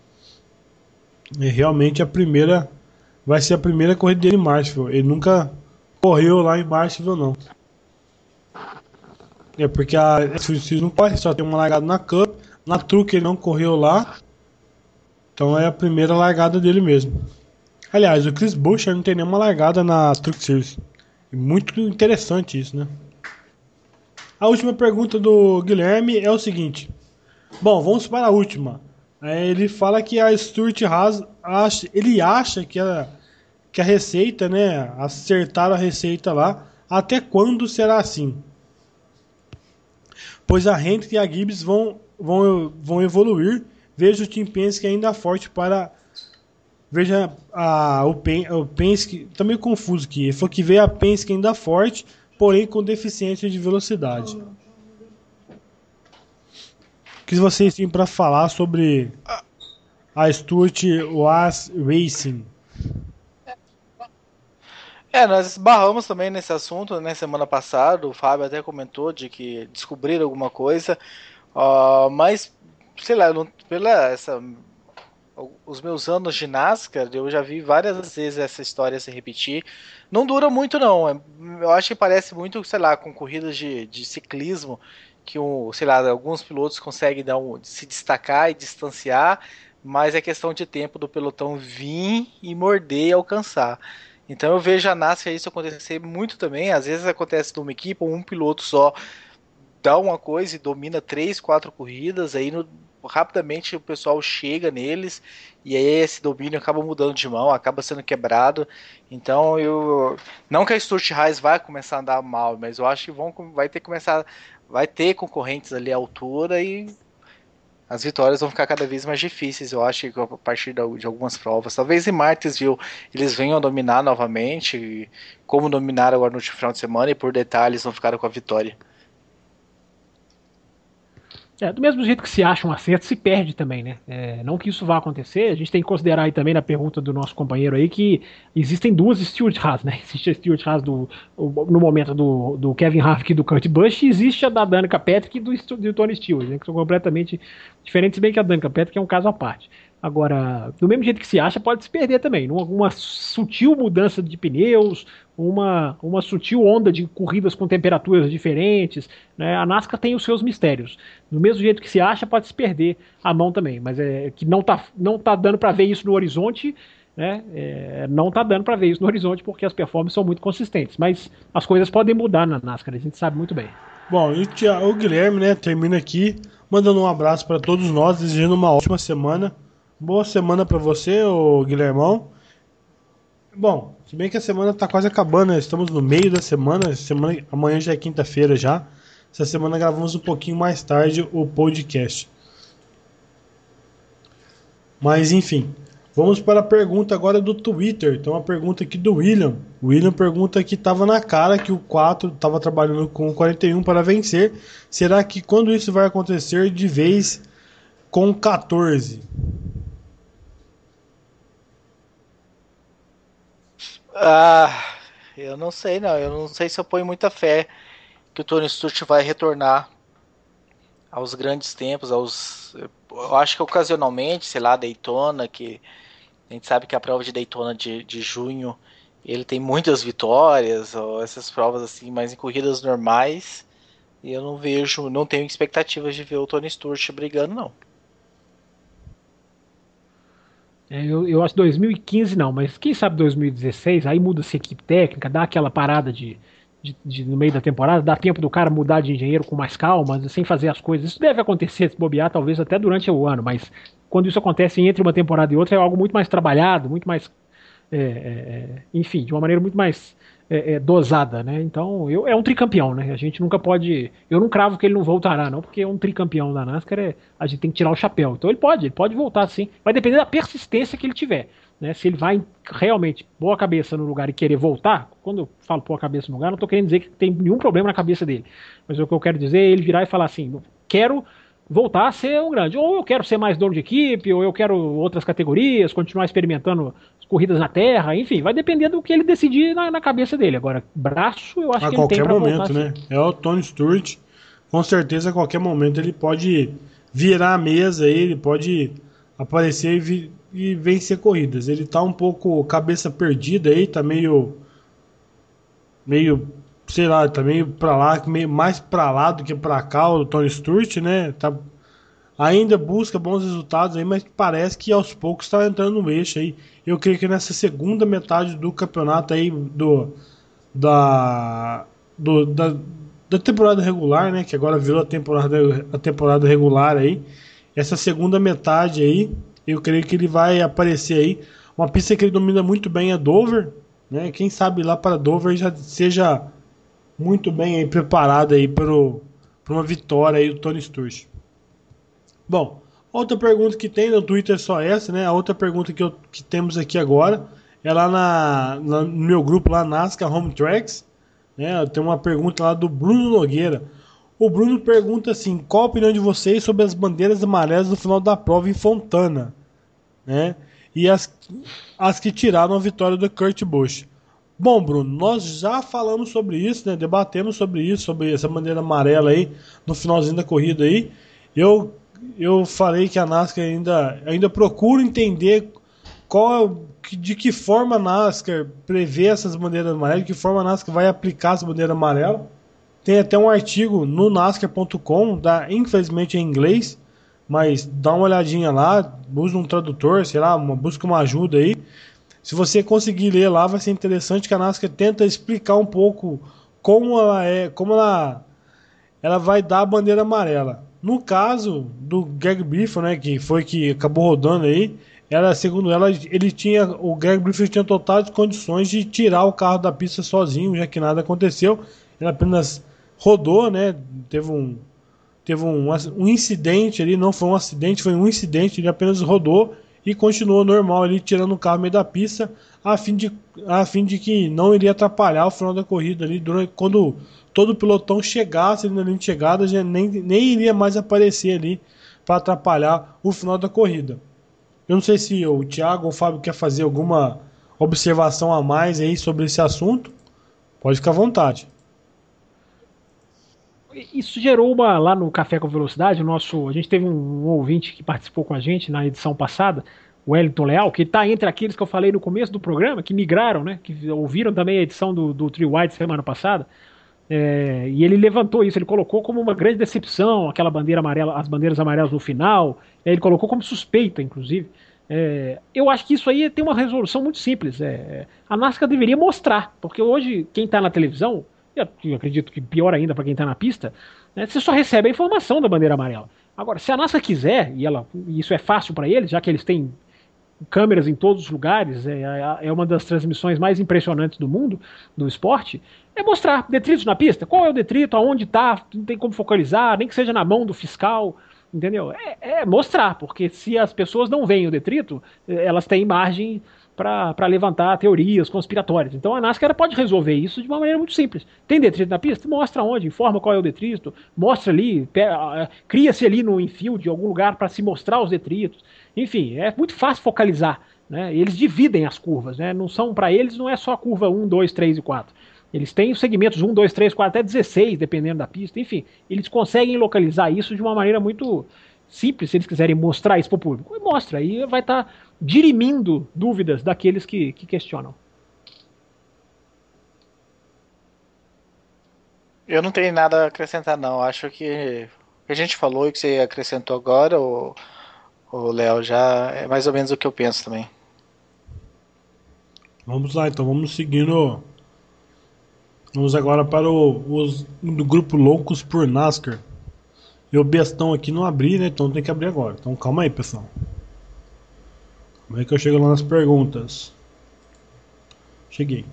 E realmente a primeira vai ser a primeira corrida dele em Marshall. Ele nunca correu lá em Marshall, não. É porque a Xfinity não corre, só tem uma largada na Cup. Na Truck ele não correu lá. Então é a primeira largada dele mesmo. Aliás, o Chris Buescher não tem nenhuma largada na Truck Series. Muito interessante isso, né? A última pergunta do Guilherme é o seguinte. Bom, vamos para a última. É, ele fala que a Stuart Haas acha, ele acha que a, que a receita, né? Acertaram a receita lá. Até quando será assim? Pois a Hendrick e a Gibbs vão, vão, vão evoluir. Veja o Team Penske ainda forte para... Veja a, o, Pen, o Penske, tá meio confuso aqui. Ele falou que veio a Penske ainda forte, porém com deficiência de velocidade. O que vocês têm para falar sobre a Stuart Haas Racing? É, nós esbarramos também nesse assunto, né, semana passada. O Fábio até comentou de que descobriram alguma coisa, uh, mas, sei lá, não, pela essa... os meus anos de NASCAR, eu já vi várias vezes essa história se repetir. Não dura muito, não. Eu acho que parece muito, sei lá, com corridas de, de ciclismo, que, um, sei lá, alguns pilotos conseguem dar um, se destacar e distanciar, mas é questão de tempo do pelotão vir e morder e alcançar. Então eu vejo a NASCAR isso acontecer muito também. Às vezes acontece numa equipe, um piloto só dá uma coisa e domina três, quatro corridas, aí no rapidamente o pessoal chega neles e aí esse domínio acaba mudando de mão, acaba sendo quebrado. Então eu não que a Stuart Haas vai começar a andar mal, mas eu acho que vão vai ter que começar vai ter concorrentes ali à altura e as vitórias vão ficar cada vez mais difíceis. Eu acho que a partir de algumas provas, talvez em Martinsville eles venham a dominar novamente, como dominaram agora no último final de semana, e por detalhes não ficaram com a vitória. É, do mesmo jeito que se acha um acerto, se perde também, né? É, não que isso vá acontecer, a gente tem que considerar aí também na pergunta do nosso companheiro aí que existem duas Stuart Haas, né? Existe a Stuart Haas do, no momento do, do Kevin Harvick e do Kurt Busch, e existe a da Danica Patrick e do, do Tony Stewart, né? Que são completamente diferentes, se bem que a Danica Patrick é um caso à parte. Agora, do mesmo jeito que se acha, pode se perder também. Uma, uma sutil mudança de pneus, uma, uma sutil onda de corridas com temperaturas diferentes, né? A NASCAR tem os seus mistérios. Do mesmo jeito que se acha, pode se perder a mão também. Mas é que não tá, não tá dando para ver isso no horizonte, né? É, não tá dando para ver isso no horizonte porque as performances são muito consistentes. Mas as coisas podem mudar na NASCAR, a gente sabe muito bem. Bom, e o Guilherme, né, termina aqui mandando um abraço para todos nós, desejando uma ótima semana. Boa semana para você, ô Guilhermão. Bom, se bem que a semana tá quase acabando, né? Estamos no meio da semana, semana amanhã já é quinta-feira já. Essa semana gravamos um pouquinho mais tarde o podcast. Mas enfim, vamos para a pergunta agora do Twitter. Então uma pergunta aqui do William. O William pergunta que estava na cara que o quatro estava trabalhando com o quarenta e um para vencer. Será que quando isso vai acontecer de vez com o quatorze? Ah, eu não sei não, eu não sei se eu ponho muita fé que o Tony Stewart vai retornar aos grandes tempos, aos, eu acho que ocasionalmente, sei lá, Daytona, que a gente sabe que a prova de Daytona de, de junho, ele tem muitas vitórias, ou essas provas assim, mas em corridas normais, eu não vejo, não tenho expectativas de ver o Tony Stewart brigando não. É, eu, eu acho dois mil e quinze não, mas quem sabe dois mil e dezesseis, aí muda-se a equipe técnica, dá aquela parada de, de, de, no meio da temporada, dá tempo do cara mudar de engenheiro com mais calma, sem fazer as coisas. Isso deve acontecer, se bobear, talvez até durante o ano, mas quando isso acontece entre uma temporada e outra, é algo muito mais trabalhado, muito mais, é, é, enfim, de uma maneira muito mais é, é, dosada, né? Então, eu, é um tricampeão, né? A gente nunca pode, eu não cravo que ele não voltará, não, porque é um tricampeão da NASCAR, é, a gente tem que tirar o chapéu. Então ele pode, ele pode voltar sim, vai depender da persistência que ele tiver. Né, se ele vai realmente pôr a cabeça no lugar e querer voltar, quando eu falo pôr a cabeça no lugar, não estou querendo dizer que tem nenhum problema na cabeça dele. Mas o que eu quero dizer é ele virar e falar assim: quero voltar a ser um grande. Ou eu quero ser mais dono de equipe, ou eu quero outras categorias, continuar experimentando corridas na terra, enfim, vai depender do que ele decidir na, na cabeça dele. Agora, braço, eu acho a que ele tem qualquer pra momento, voltar, né? assim. É o Tony Stewart. Com certeza, a qualquer momento ele pode virar a mesa, ele pode aparecer e, vi, e vencer corridas. Ele tá um pouco cabeça perdida aí, tá meio meio, sei lá, tá meio pra lá, meio mais pra lá do que pra cá o Tony Stewart, né? Tá, ainda busca bons resultados aí, mas parece que aos poucos está entrando no eixo aí. Eu creio que nessa segunda metade do campeonato aí do da do, da, da temporada regular, né, que agora virou a temporada a temporada regular aí. Essa segunda metade aí, eu creio que ele vai aparecer aí. Uma pista que ele domina muito bem é Dover, né? Quem sabe lá para Dover já seja muito bem aí preparado aí para uma vitória aí do Tony Stewart. Bom, outra pergunta que tem no Twitter é só essa, né? A outra pergunta que, eu, que temos aqui agora é lá na, na, no meu grupo lá, NASCAR Home Tracks, né? Tem uma pergunta lá do Bruno Nogueira. O Bruno pergunta assim: qual a opinião de vocês sobre as bandeiras amarelas no final da prova em Fontana, né? E as, as que tiraram a vitória do Kurt Busch. Bom, Bruno, nós já falamos sobre isso, né? Debatemos sobre isso, sobre essa bandeira amarela aí no finalzinho da corrida aí. Eu eu falei que a NASCAR ainda ainda procura entender qual, de que forma a NASCAR prevê essas bandeiras amarelas, de que forma a NASCAR vai aplicar essa bandeira amarela. Tem até um artigo no nascar ponto com, dá, infelizmente em inglês, mas dá uma olhadinha lá, usa um tradutor, sei lá, uma, busca uma ajuda aí. Se você conseguir ler lá, vai ser interessante, que a NASCAR tenta explicar um pouco como ela é, como ela, ela vai dar a bandeira amarela. No caso do Greg Biffle, né, que foi que acabou rodando aí, ela, segundo ela, ele tinha, o Greg Biffle tinha totais condições de tirar o carro da pista sozinho, já que nada aconteceu. Ele apenas rodou, né? Teve um teve um, um incidente ali, não foi um acidente, foi um incidente, ele apenas rodou e continuou normal ali, tirando o carro no meio da pista, a fim de, a fim de que não iria atrapalhar o final da corrida ali, durante, quando todo o pelotão chegasse ali na linha de chegada, já nem, nem iria mais aparecer ali para atrapalhar o final da corrida. Eu não sei se o Thiago ou o Fábio quer fazer alguma observação a mais aí sobre esse assunto, pode ficar à vontade. Isso gerou uma, lá no Café com Velocidade, o nosso, a gente teve um, um ouvinte que participou com a gente na edição passada, o Wellington Leal, que está entre aqueles que eu falei no começo do programa, que migraram, né, que ouviram também a edição do, do Three White semana passada, é, e ele levantou isso, ele colocou como uma grande decepção aquela bandeira amarela, as bandeiras amarelas no final, ele colocou como suspeita, inclusive. É, eu acho que isso aí tem uma resolução muito simples. É, a NASCAR deveria mostrar, porque hoje quem está na televisão, eu acredito que pior ainda para quem está na pista, né, você só recebe a informação da bandeira amarela. Agora, se a NASCAR quiser, e ela, isso é fácil para eles, já que eles têm câmeras em todos os lugares, é, é uma das transmissões mais impressionantes do mundo, do esporte, é mostrar detritos na pista. Qual é o detrito, aonde está, não tem como focalizar, nem que seja na mão do fiscal, entendeu? É, é mostrar, porque se as pessoas não veem o detrito, elas têm margem para levantar teorias conspiratórias. Então a NASCAR pode resolver isso de uma maneira muito simples. Tem detrito na pista? Mostra onde, informa qual é o detrito, mostra ali, cria-se ali no infield algum lugar para se mostrar os detritos. Enfim, é muito fácil focalizar. Né? Eles dividem as curvas, né? Não são, para eles não é só a curva um, dois, três e quatro. Eles têm os segmentos um, dois, três, quatro, até dezesseis, dependendo da pista. Enfim, eles conseguem localizar isso de uma maneira muito simples, se eles quiserem mostrar isso para o público. E mostra, aí vai estar tá dirimindo dúvidas daqueles que, que questionam. Eu não tenho nada a acrescentar, não. Acho que o que a gente falou e o que você acrescentou agora, o, o Léo, já é mais ou menos o que eu penso também. Vamos lá, então, vamos seguindo Vamos agora para o, os do grupo Loucos por NASCAR. Eu bestão aqui não abri, né? Então tem que abrir agora. Então calma aí, pessoal. Como é que eu chego lá nas perguntas? Cheguei.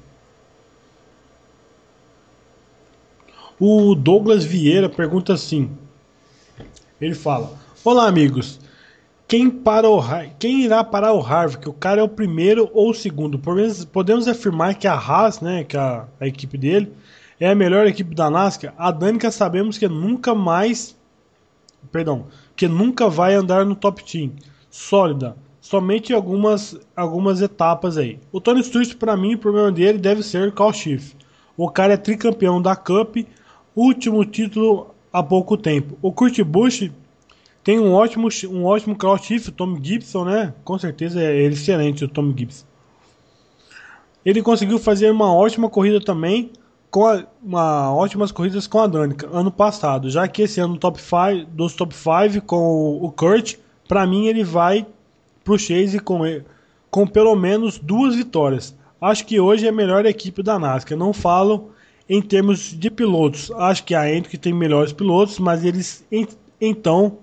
O Douglas Vieira pergunta assim. Ele fala: olá, amigos. Quem, para o, quem irá parar o Harvick? O cara é o primeiro ou o segundo? Podemos, podemos afirmar que a Haas, né, que a, a equipe dele, é a melhor equipe da NASCAR? A Danica sabemos que nunca mais, perdão, que nunca vai andar no top team. Sólida, somente algumas, algumas etapas aí. O Tony Stewart, para mim, o problema dele deve ser o call shift. O cara é tricampeão da Cup, último título há pouco tempo. O Kurt Busch tem um ótimo, um ótimo call shift, o Tom Gibson, né? Com certeza é excelente o Tom Gibson. Ele conseguiu fazer uma ótima corrida também, com a, uma, ótimas corridas com a Danica ano passado. Já que esse ano top cinco, dos top cinco com o, o Kurt, para mim ele vai pro Chase com, com pelo menos duas vitórias. Acho que hoje é a melhor equipe da NASCAR. Não falo em termos de pilotos. Acho que a Hendrick tem melhores pilotos, mas eles então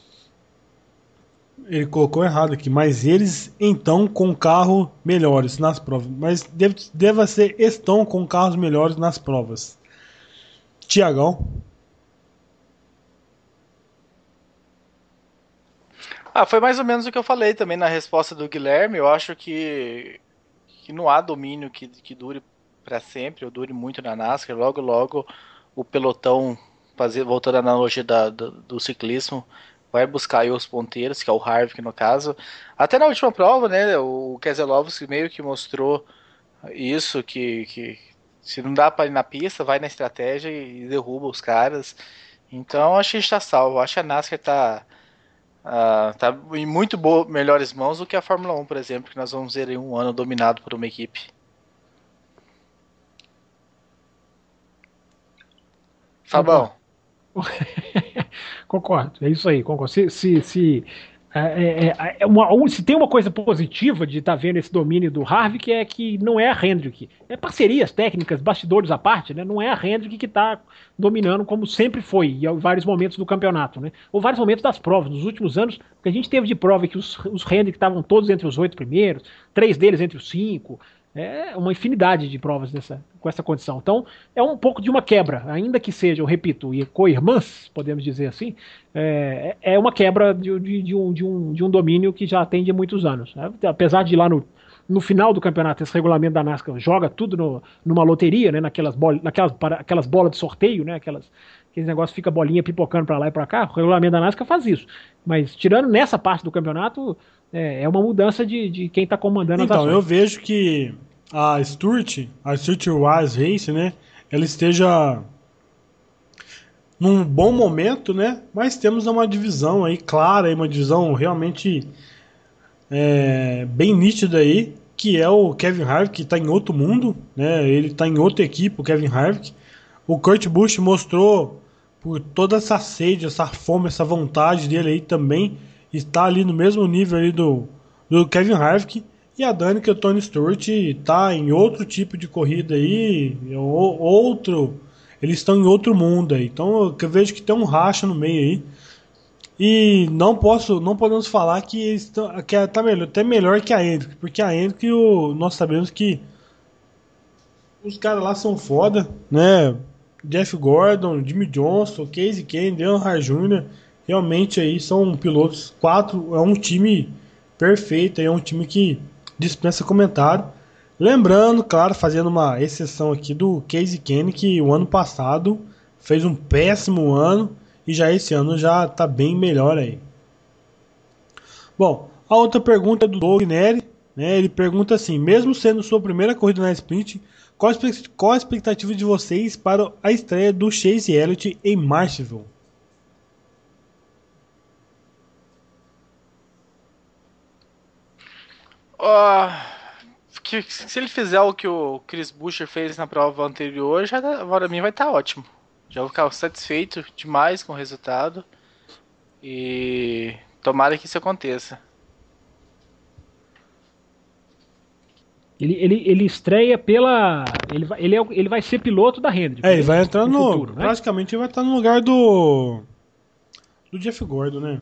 ele colocou errado aqui, mas eles então com carro melhores nas provas. Mas deve, deve ser estão com carros melhores nas provas. Tiagão. Ah, foi mais ou menos o que eu falei também na resposta do Guilherme. Eu acho que, que não há domínio que, que dure para sempre, ou dure muito na NASCAR. Logo, logo o pelotão, fazer, voltando à analogia da, do, do ciclismo, vai buscar aí os ponteiros, que é o Harvick no caso. Até na última prova, né, o Keselowski meio que mostrou isso, que, que se não dá para ir na pista, vai na estratégia e derruba os caras. Então acho que a gente tá salvo. Acho que a NASCAR tá, uh, tá em muito boa, melhores mãos do que a Fórmula um, por exemplo, que nós vamos ver em um ano dominado por uma equipe. Fabão. Concordo, é isso aí, concordo. Se, se, se, é, é, é uma, se tem uma coisa positiva de estar tá vendo esse domínio do Harvick é que não é a Hendrick. É parcerias técnicas, bastidores à parte, né? Não é a Hendrick que está dominando como sempre foi, em vários momentos do campeonato, né? Ou vários momentos das provas. Nos últimos anos, o que a gente teve de prova é que os, os Hendrick estavam todos entre os oito primeiros, três deles entre os cinco. É uma infinidade de provas dessa, com essa condição. Então, é um pouco de uma quebra, ainda que sejam, repito, co-irmãs, podemos dizer assim, é, é uma quebra de, de, de, um, de, um, de um domínio que já tem de muitos anos. Né? Apesar de lá no, no final do campeonato, esse regulamento da NASCAR joga tudo no, numa loteria, né? naquelas, bol, naquelas para, aquelas bolas de sorteio, né? Aquelas, aqueles negócios fica bolinha pipocando para lá e para cá, o regulamento da NASCAR faz isso. Mas tirando nessa parte do campeonato, é, é uma mudança de, de quem está comandando então, as ações. Eu vejo que a Stewart, a Stewart Wise Race, né, ela esteja num bom momento, né, mas temos uma divisão aí clara, uma divisão realmente é, bem nítida aí, que é o Kevin Harvick, que está em outro mundo, né, ele está em outra equipe, o Kevin Harvick. O Kurt Busch mostrou por toda essa sede, essa fome, essa vontade dele aí também, está ali no mesmo nível ali do, do Kevin Harvick. E a Danica e o Tony Stewart tá em outro tipo de corrida aí, outro, eles estão em outro mundo aí. Então eu vejo que tem um racha no meio aí. E não posso, não podemos falar que eles tão, que tá melhor, até melhor que a Hendrick, porque a Hendrick o, nós sabemos que os caras lá são foda, né? Jeff Gordon, Jimmy Johnson, Casey Kane, Dale Earnhardt Júnior realmente aí são pilotos, quatro, é um time perfeito, é um time que dispensa comentário. Lembrando, claro, fazendo uma exceção aqui do Casey Kane, que o ano passado fez um péssimo ano e já esse ano já está bem melhor aí. Bom, a outra pergunta é do Doug Neri, né? Ele pergunta assim: mesmo sendo sua primeira corrida na sprint, qual a, qual a expectativa de vocês para a estreia do Chase Elliott em Martinsville? Uh, que, se ele fizer o que o Chris Buescher fez na prova anterior, já para mim vai estar tá ótimo. Já vou ficar satisfeito demais com o resultado. E tomara que isso aconteça. Ele, ele, ele estreia pela. Ele vai, ele, é, ele vai ser piloto da Hendrick. É, ele vai entrar no. no futuro, né? Praticamente ele vai estar no lugar do. Do Jeff Gordon, né?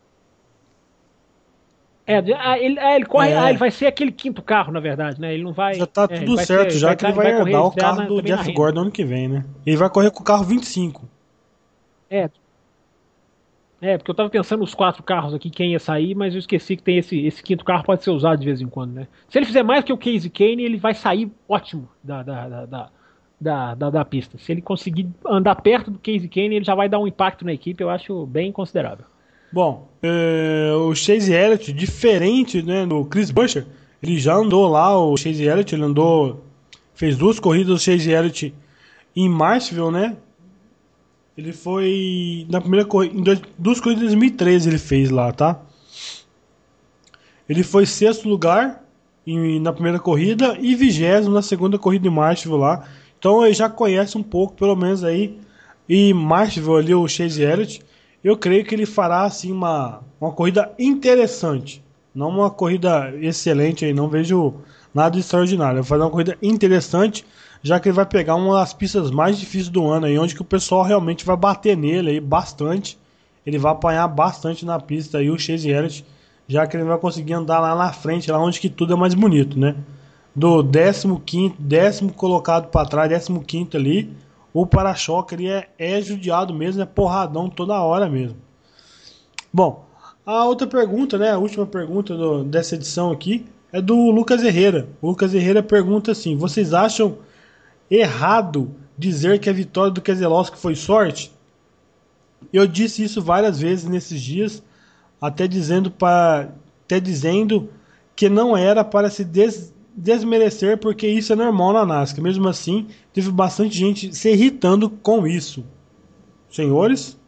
É, ah, ele, ah, ele corre. É. Ah, ele vai ser aquele quinto carro, na verdade, né? Ele não vai. Já tá é, tudo vai certo, ser, já vai que tá- ele vai, vai correr herdar o estrear carro na- do também na Jeff Hendrick. Gordon ano que vem, né? Ele vai correr com o carro vinte e cinco. É. É, porque eu tava pensando nos quatro carros aqui, quem ia sair, mas eu esqueci que tem esse, esse quinto carro pode ser usado de vez em quando, né? Se ele fizer mais que o Casey Kane, ele vai sair ótimo da, da, da, da, da, da- da pista. Se ele conseguir andar perto do Casey Kane, ele já vai dar um impacto na equipe, eu acho bem considerável. Bom, é, o Chase Elliott, diferente, né, do Chris Buescher, ele já andou lá, o Chase Elliott, ele andou, fez duas corridas do Chase Elliott em Martinsville, né? Ele foi na primeira corrida, em dois, duas corridas em dois mil e treze ele fez lá, tá? Ele foi sexto lugar em, na primeira corrida e vigésimo na segunda corrida em Martinsville lá. Então ele já conhece um pouco, pelo menos aí, em Martinsville ali o Chase Elliott. Eu creio que ele fará assim uma, uma corrida interessante, não uma corrida excelente aí, não vejo nada de extraordinário. Ele vai fazer uma corrida interessante, já que ele vai pegar uma das pistas mais difíceis do ano aí, onde que o pessoal realmente vai bater nele aí bastante. Ele vai apanhar bastante na pista aí o Chase Elliott, já que ele vai conseguir andar lá na frente, lá onde que tudo é mais bonito, né? Do décimo quinto, décimo colocado para trás, décimo quinto ali, o para-choque ele é, é judiado mesmo, é porradão toda hora mesmo. Bom, a outra pergunta, né, a última pergunta do, dessa edição aqui é do Lucas Herrera. O Lucas Herrera pergunta assim: vocês acham errado dizer que a vitória do Keselowski foi sorte? Eu disse isso várias vezes nesses dias, até dizendo, para, até dizendo que não era para se des, desmerecer, porque isso é normal na NASCAR. Mesmo assim, teve bastante gente se irritando com isso. Senhores?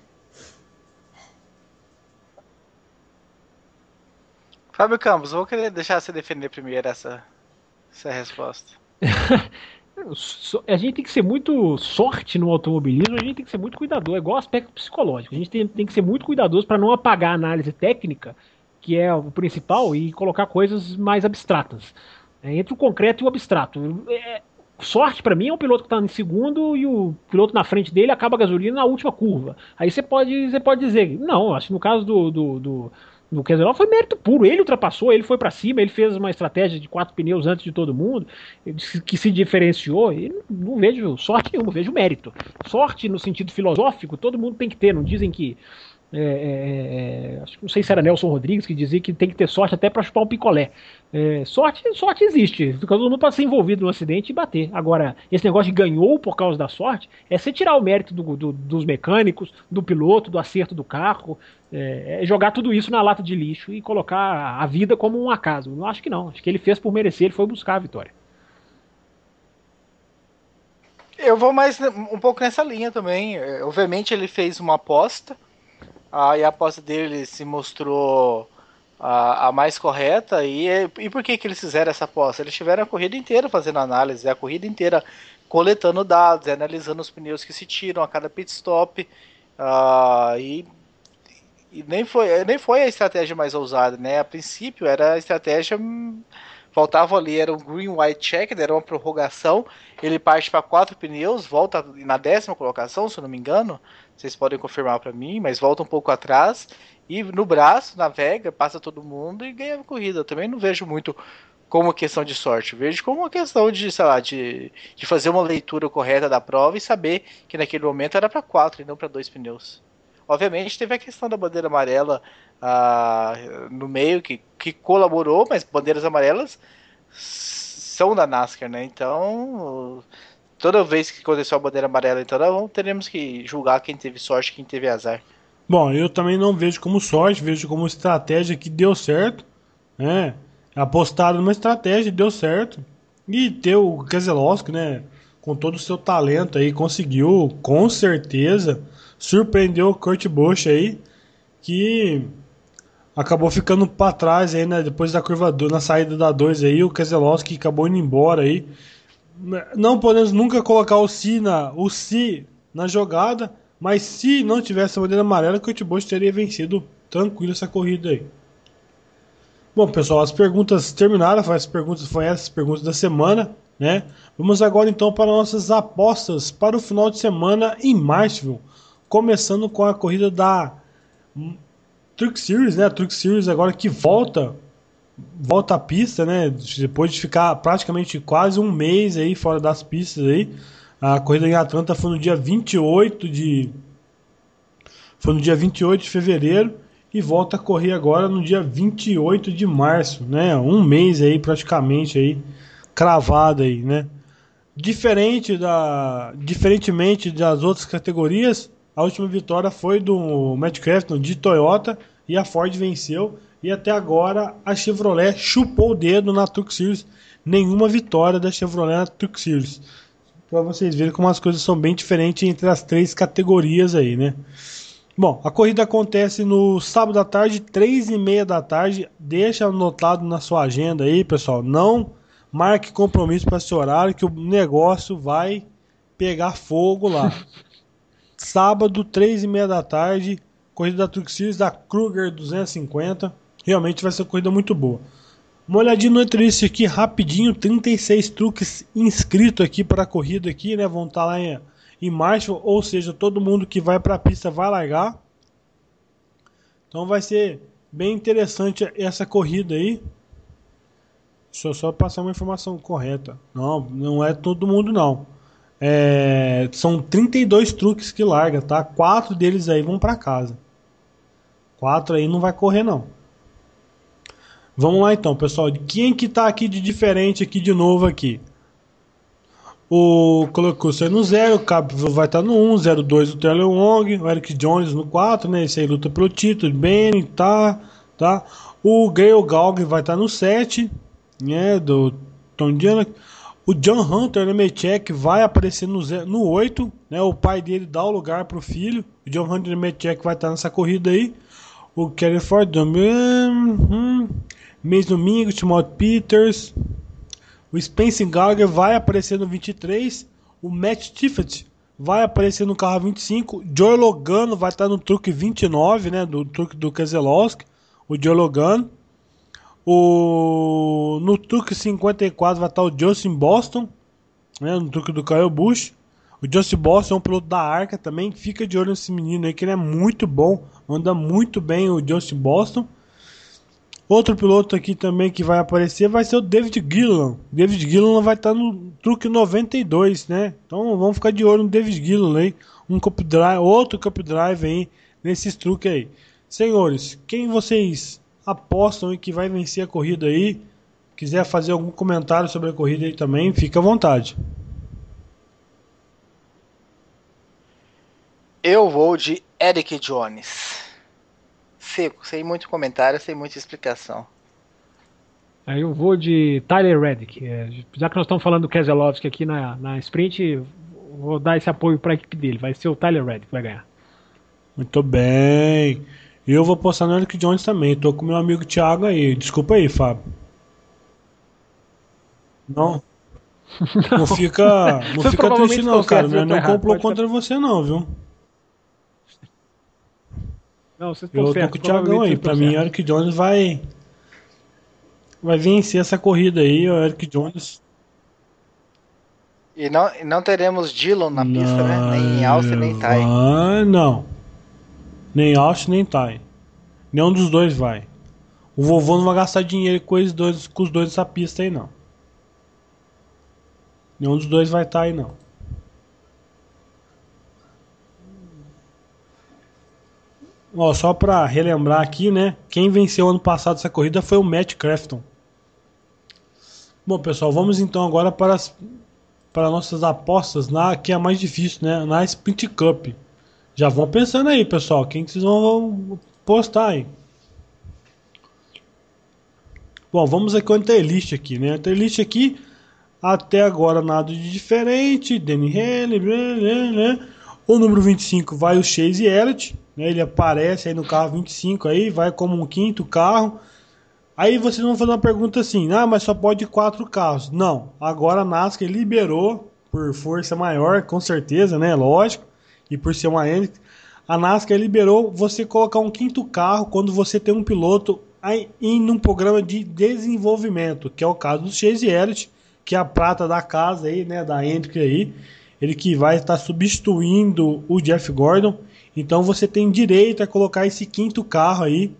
Fábio Campos, vou querer deixar você defender primeiro essa, essa resposta. So- A gente tem que ser muito sorte no automobilismo, a gente tem que ser muito cuidadoso, é igual aspecto psicológico. A gente tem, tem que ser muito cuidadoso para não apagar a análise técnica, que é o principal, e colocar coisas mais abstratas. É, entre o concreto e o abstrato. É, sorte, para mim, é um piloto que está em segundo e o piloto na frente dele acaba a gasolina na última curva. Aí você pode, você pode dizer, não, acho que no caso do, do, do no Keselowski foi mérito puro, ele ultrapassou, ele foi para cima, ele fez uma estratégia de quatro pneus antes de todo mundo, que se diferenciou, e não, não vejo sorte nenhuma, vejo mérito. Sorte no sentido filosófico, todo mundo tem que ter, não dizem que é, é, é, acho que não sei se era Nelson Rodrigues que dizia que tem que ter sorte até para chupar um picolé. É, sorte, sorte existe, todo mundo pode ser envolvido no acidente e bater. Agora, esse negócio de ganhou por causa da sorte é você tirar o mérito do, do, dos mecânicos, do piloto, do acerto do carro, é, é jogar tudo isso na lata de lixo e colocar a vida como um acaso. Eu acho que não, acho que ele fez por merecer, ele foi buscar a vitória. Eu vou mais um pouco nessa linha também. É, obviamente ele fez uma aposta, ah, e a aposta dele se mostrou a, a mais correta. E, e por que, que eles fizeram essa aposta? Eles tiveram a corrida inteira fazendo análise, a corrida inteira coletando dados, analisando os pneus que se tiram a cada pit stop. Ah, e e nem, foi, nem foi a estratégia mais ousada, né? A princípio era a estratégia... Faltava ali, era um green white check, era uma prorrogação. Ele parte para quatro pneus, volta na décima colocação, se eu não me engano. Vocês podem confirmar para mim, mas volta um pouco atrás. E no braço, navega, passa todo mundo e ganha a corrida. Eu também não vejo muito como questão de sorte. Vejo como uma questão de, sei lá, de, de fazer uma leitura correta da prova e saber que naquele momento era para quatro e não para dois pneus. Obviamente teve a questão da bandeira amarela ah, no meio que, que colaborou, mas bandeiras amarelas são da NASCAR, né? Então, toda vez que aconteceu a bandeira amarela, então nós teremos que julgar quem teve sorte e quem teve azar. Bom, eu também não vejo como sorte, vejo como estratégia que deu certo, né? Apostaram numa estratégia, deu certo. E ter o Keselowski, né, com todo o seu talento aí, conseguiu, com certeza, surpreendeu o Kurt Busch aí, que acabou ficando para trás aí, né, depois da curva dois, na saída da dois aí, o Keselowski acabou indo embora aí. Não podemos nunca colocar o si na, o si na jogada, mas se não tivesse a bandeira amarela, o Kurt Busch teria vencido tranquilo essa corrida aí. Bom, pessoal, as perguntas terminaram, foi as perguntas, foi essas perguntas da semana, né? Vamos agora então para nossas apostas para o final de semana em Martinsville, começando com a corrida da Truck Series, né? A Truck Series agora que volta, volta à pista, né? Depois de ficar praticamente quase um mês aí fora das pistas aí. A corrida em Atlanta foi no dia vinte e oito de foi no dia vinte e oito de fevereiro e volta a correr agora no dia vinte e oito de março, né? Um mês aí praticamente aí cravado aí, né? Diferente da, diferentemente das outras categorias, a última vitória foi do Matt Crafton de Toyota e a Ford venceu e até agora a Chevrolet chupou o dedo na Truck Series, nenhuma vitória da Chevrolet na Truck Series. Para vocês verem como as coisas são bem diferentes entre as três categorias aí, né? Bom, a corrida acontece no sábado à tarde, três e meia da tarde. Deixa anotado na sua agenda aí, pessoal. Não marque compromisso para esse horário que o negócio vai pegar fogo lá. Sábado, três e meia da tarde, corrida da Truck Series da Kruger duzentos e cinquenta. Realmente vai ser uma corrida muito boa. Uma olhadinha no entrevista aqui rapidinho, trinta e seis truques inscritos aqui para a corrida aqui, né? Vão estar lá em em Marshall, ou seja, todo mundo que vai para a pista vai largar. Então vai ser bem interessante essa corrida aí. Deixa eu só passar uma informação correta. Não, não é todo mundo não. É, são trinta e dois truques que larga, tá? Quatro deles aí vão para casa. Quatro aí não vai correr não. Vamos lá então, pessoal. Quem que tá aqui de diferente aqui de novo aqui? O colocou você no zero, o Cap vai estar no um, zero dois o Taylor Wong, o Eric Jones no quatro, né? Esse aí luta pelo título, Benny, tá, tá. O Gail Galg vai estar no sete, né? Do Tom Janak. O John Hunter, né? Mechek vai aparecer no, zero, no oito, né? O pai dele dá o lugar pro filho. O John Hunter Mechek vai estar nessa corrida aí. O Kelly Ford, hum, mês domingo, Timothy Peters. O Spencer Gallagher vai aparecer no vinte e três. O Matt Tiffett vai aparecer no carro vinte e cinco. Joe Logano vai estar no truque vinte e nove, né? Do truque do Keselowski. O Joe Logano. O... No truque cinquenta e quatro vai estar o Justin Boston, né? No truque do Kyle Busch. O Justin Boston é um piloto da Arca também. Fica de olho nesse menino aí, que ele é muito bom. Anda muito bem o Justin Boston. Outro piloto aqui também que vai aparecer vai ser o David Gilliland. David Gilliland vai estar no truque noventa e dois, né? Então vamos ficar de olho no David Gilliland aí. Um cup drive, outro cup drive aí nesses truques aí. Senhores, quem vocês apostam aí que vai vencer a corrida aí? Quiser fazer algum comentário sobre a corrida aí também, fica à vontade. Eu vou de Eric Jones. Seco, sem muito comentário, sem muita explicação. Aí eu vou de Tyler Reddick. É, já que nós estamos falando do Keselowski aqui na, na sprint, vou dar esse apoio para a equipe dele. Vai ser o Tyler Reddick que vai ganhar. Muito bem. Eu vou postar no Eric Jones também. Tô com meu amigo Thiago aí. Desculpa aí, Fábio. Não. Não fica, não fica triste não, cara. Não, não complô contra você não, viu? Não, vocês eu certo, tô com o Thiagão aí. Pra mim, o Eric Jones vai vai vencer essa corrida aí. O Eric Jones. E não, não teremos Dillon na pista, não, né? Nem Austin, nem Ty. Ah, não. Nem Austin, nem Ty. Nenhum dos dois vai. O vovô não vai gastar dinheiro com, os dois, com os dois dessa pista aí, não. Nenhum dos dois vai estar aí, não. Ó, só pra relembrar aqui, né? Quem venceu ano passado essa corrida foi o Matt Crafton. Bom, pessoal, vamos então agora para as para nossas apostas, na que é a mais difícil, né? Na Sprint Cup. Já vão pensando aí, pessoal. Quem que vocês vão postar aí? Bom, vamos aqui com a tier list aqui, né? A tier list aqui, até agora nada de diferente. Danny Haley, né? O número vinte e cinco vai o Chase Elliott, né? Ele aparece aí no carro vinte e cinco aí, vai como um quinto carro. Aí vocês vão fazer uma pergunta assim: ah, mas só pode quatro carros. Não, agora a NASCAR liberou, por força maior, com certeza, né? Lógico, e por ser uma N, a NASCAR liberou você colocar um quinto carro quando você tem um piloto aí, em um programa de desenvolvimento, que é o caso do Chase Elliott, que é a prata da casa aí, né, da Hendrick aí, ele que vai estar substituindo o Jeff Gordon. Então você tem direito a colocar esse quinto carro aí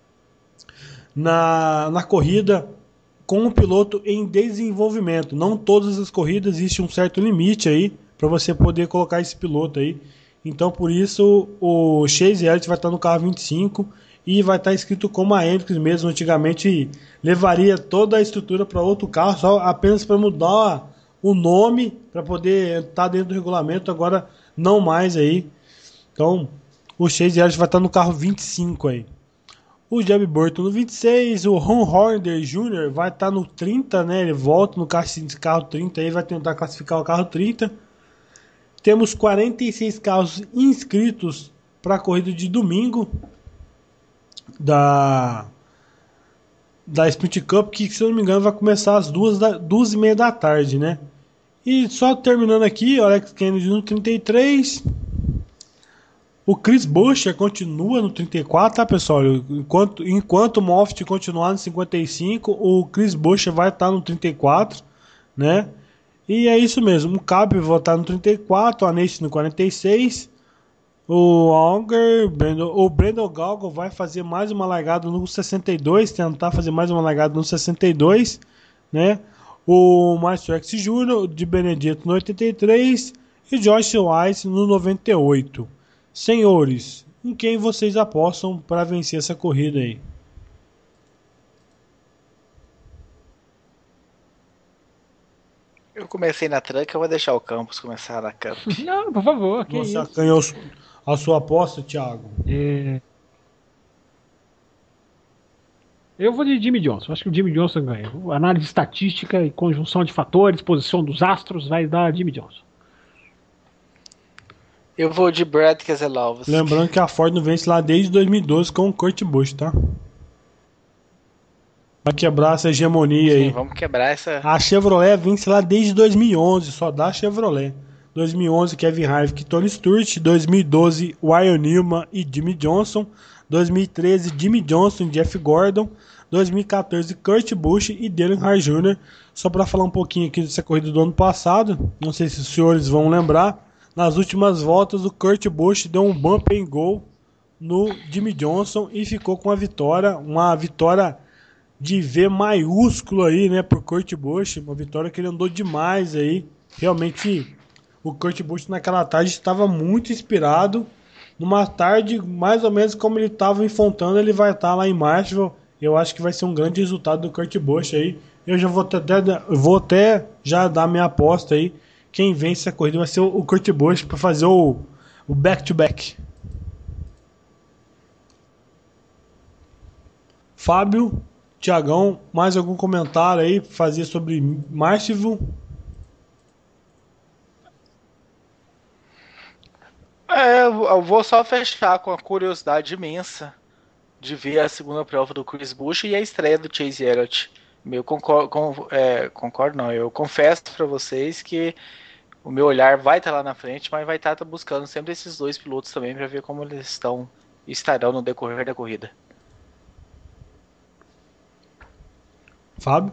na, na corrida com o piloto em desenvolvimento. Não todas as corridas existe um certo limite aí para você poder colocar esse piloto aí. Então por isso o Chase Elliott vai estar no carro vinte e cinco e vai estar escrito como a Hendrick mesmo. Antigamente levaria toda a estrutura para outro carro, só apenas para mudar o nome para poder estar dentro do regulamento. Agora não mais aí. Então o Chase Elliott vai estar no carro vinte e cinco aí. O Jeb Burton no vinte e seis, o Ron Horner Júnior vai estar no trinta, né? Ele volta no carro trinta aí, vai tentar classificar o carro trinta. Temos quarenta e seis carros inscritos para a corrida de domingo da da Sprint Cup, que se eu não me engano vai começar às duas, da, duas e meia da tarde, né? E só terminando aqui, o Alex Kennedy no trinta e três. O Chris Buescher continua no trinta e quatro, tá, pessoal? Enquanto, enquanto o Moffitt continuar no cinquenta e cinco, o Chris Buescher vai estar no trinta e quatro, né? E é isso mesmo. O Cabe vai estar no trinta e quatro, o Aneste no quarenta e seis. O Auger, o Brandon Galgo vai fazer mais uma largada no sessenta e dois, tentar fazer mais uma largada no sessenta e dois, né? O Márcio X Júnior de Benedetto no oitenta e três e Josh Wise no noventa e oito. Senhores, em quem vocês apostam para vencer essa corrida aí? Eu comecei na Truck, eu vou deixar o Campos começar na Cup. Não, por favor, que Você isso. ganhou a sua aposta, Thiago? É... Eu vou de Jimmy Johnson. Acho que o Jimmy Johnson ganha. Análise estatística e conjunção de fatores, posição dos astros, vai dar Jimmy Johnson. Eu vou de Brad Keselowski. Lembrando que a Ford não vence lá desde dois mil e doze com o Kurt Busch, tá? Vai quebrar essa hegemonia Sim, aí. vamos quebrar essa... A Chevrolet vence lá desde dois mil e onze, só dá Chevrolet. dois mil e onze, Kevin Harvick e Tony Stewart. dois mil e doze, Ryan Newman e Jimmy Johnson. dois mil e treze, Jimmy Johnson e Jeff Gordon. dois mil e quatorze, Kurt Busch e Dale Earnhardt Júnior Só para falar um pouquinho aqui dessa corrida do ano passado, não sei se os senhores vão lembrar, nas últimas voltas o Kurt Busch deu um bump and go no Jimmy Johnson e ficou com a vitória, uma vitória de V maiúsculo aí, né, por Kurt Busch, uma vitória que ele andou demais aí. Realmente o Kurt Busch naquela tarde estava muito inspirado. Numa tarde mais ou menos como ele estava em Fontana, ele vai estar lá em Marshall. Eu acho que vai ser um grande resultado do Kurt Busch aí. Eu já vou até, vou até já dar minha aposta aí. Quem vence a corrida vai ser o Kurt Busch para fazer o o back-to-back. Fábio, Tiagão, mais algum comentário aí para fazer sobre Marshall? É, eu vou só fechar com a curiosidade imensa de ver a segunda prova do Chris Busch e a estreia do Chase Elliott. Eu concordo, com, é, concordo não, eu confesso para vocês que o meu olhar vai estar lá na frente, mas vai estar buscando sempre esses dois pilotos também para ver como eles estão estarão no decorrer da corrida. Fábio?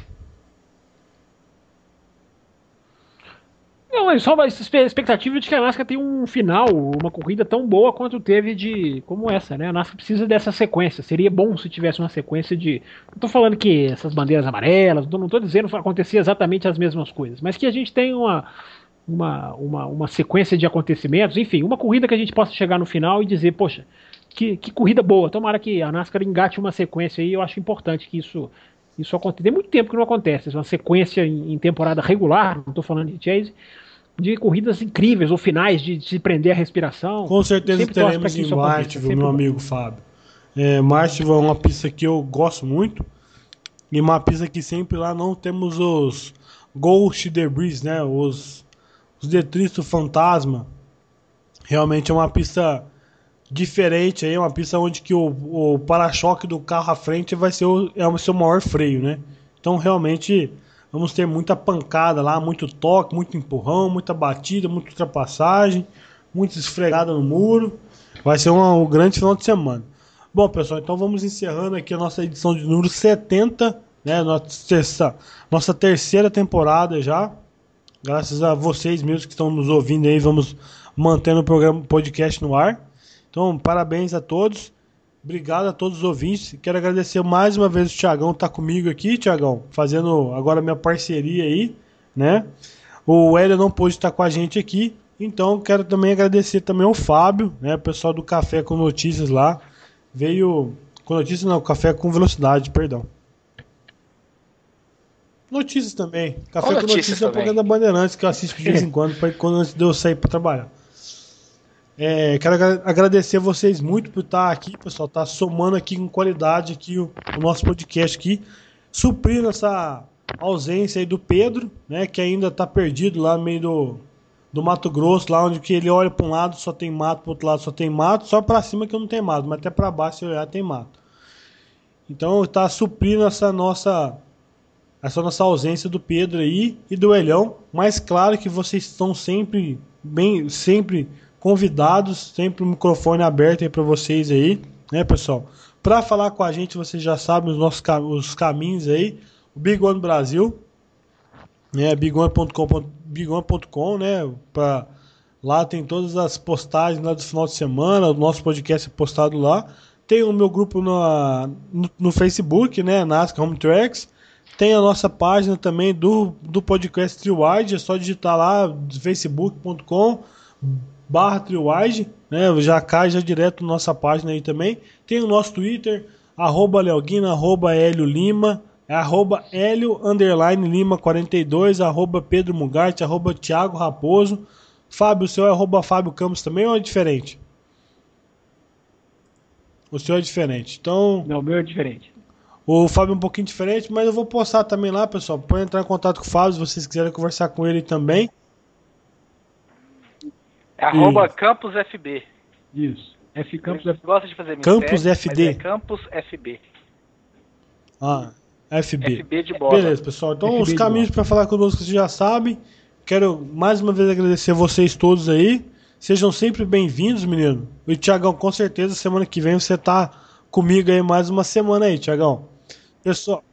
Não, é só uma expectativa de que a NASCAR tenha um final, uma corrida tão boa quanto teve de como essa, né? A NASCAR precisa dessa sequência. Seria bom se tivesse uma sequência de. Não tô falando que essas bandeiras amarelas, não tô dizendo que acontecia exatamente as mesmas coisas, mas que a gente tenha uma, uma, uma, uma sequência de acontecimentos, enfim, uma corrida que a gente possa chegar no final e dizer, poxa, que, que corrida boa. Tomara que a NASCAR engate uma sequência aí, eu acho importante que isso. Isso acontece. Tem muito tempo que não acontece. Uma sequência em, em temporada regular, não estou falando de Chase, de corridas incríveis ou finais de se prender a respiração. Com certeza Sempre teremos em Martinsville, meu amigo Fábio. É, Martinsville é uma pista que eu gosto muito e uma pista que sempre lá não temos os Ghost Debris, né? Os, os detritos fantasma. Realmente é uma pista diferente aí, uma pista onde que o, o para-choque do carro à frente vai ser o, é o seu maior freio, né? Então realmente vamos ter muita pancada lá, muito toque, muito empurrão, muita batida, muita ultrapassagem, muita esfregada no muro. Vai ser uma, um grande final de semana. Bom, pessoal, então vamos encerrando aqui a nossa edição de número setenta, né? Nossa, terça, nossa terceira temporada já. Graças a vocês mesmos que estão nos ouvindo aí, vamos mantendo o programa podcast no ar. Então, parabéns a todos. Obrigado a todos os ouvintes. Quero agradecer mais uma vez o Thiagão tá comigo aqui, Thiagão, fazendo agora minha parceria aí, né? O Hélio não pôde estar com a gente aqui, então quero também agradecer também ao Fábio, né? O pessoal do Café com Notícias lá. Veio com notícias, não, Café com Velocidade, perdão. Notícias também. Café com, com Notícias é o programa da Bandeirantes que eu assisto de vez em quando, pra, quando antes de eu sair para trabalhar. É, quero agradecer a vocês muito por estar aqui, pessoal. Tá somando aqui com qualidade aqui o, o nosso podcast aqui, suprindo essa ausência aí do Pedro, né, que ainda está perdido lá no meio do, do Mato Grosso, lá onde que ele olha para um lado só tem mato, para outro lado só tem mato, só para cima que não tem mato, mas até para baixo se olhar tem mato. Então está suprindo essa nossa essa nossa ausência do Pedro aí e do Elhão, mas claro que vocês estão sempre bem, sempre convidados, sempre o microfone aberto aí para vocês aí, né, pessoal? Para falar com a gente, vocês já sabem os nossos os caminhos aí, o Big One Brasil, né, big one ponto com, né, pra, lá tem todas as postagens lá do final de semana, o nosso podcast é postado lá, tem o meu grupo no, no, no Facebook, né, NASCAR Home Tracks, tem a nossa página também do, do podcast Triwide, é só digitar lá, facebook ponto com barra Triwide, né, já cai já direto na nossa página aí também, tem o nosso Twitter, arroba Leoguina, arroba Hélio Lima, arroba Hélio underline Lima quarenta e dois, arroba Pedro Mugarte, arroba Thiago Raposo. Fábio, o seu é arroba Fábio Campos também ou é diferente? O seu é diferente. Então, não, o meu é diferente. O Fábio é um pouquinho diferente, mas eu vou postar também lá, pessoal. Pode entrar em contato com o Fábio se vocês quiserem conversar com ele também. É arroba Campus F B. Isso. F Campus F B. Gosta de fazer Campus F D. É Campus F B. Ah, F B. F B de bola. Beleza, pessoal. Então, F B os caminhos para falar conosco vocês já sabem. Quero mais uma vez agradecer a vocês todos aí. Sejam sempre bem-vindos, menino. E Thiagão, com certeza, semana que vem você tá comigo aí mais uma semana aí, Thiagão. Pessoal.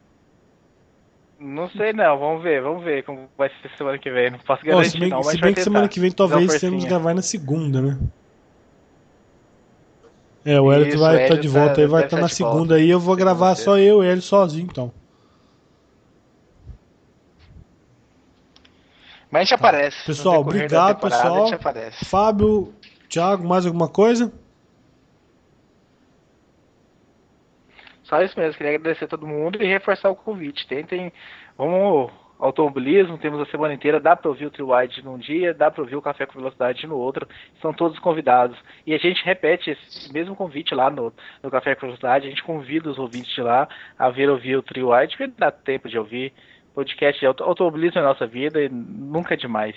Não sei não, vamos ver, vamos ver como vai ser semana que vem. Não posso Bom, garantir se bem, não, mas se bem que semana que vem talvez temos que gravar na segunda, né? É, o Hélio Isso, vai o estar Hélio de volta tá- aí, vai deve estar tá na de segunda volta. aí, eu vou gravar você. só eu e ele sozinho, então. Mas a gente aparece. Pessoal, No decorrer da obrigado, temporada, pessoal. A gente aparece. Fábio, Thiago, mais alguma coisa? Só isso mesmo, queria agradecer a todo mundo e reforçar o convite. Tentem, vamos, automobilismo, temos a semana inteira, dá para ouvir o Triwide num dia, dá para ouvir o Café com Velocidade no outro, são todos convidados. E a gente repete esse mesmo convite lá no, no Café com Velocidade, a gente convida os ouvintes de lá a ver ouvir o Triwide, porque dá tempo de ouvir. Podcast de auto, automobilismo é nossa vida e nunca é demais.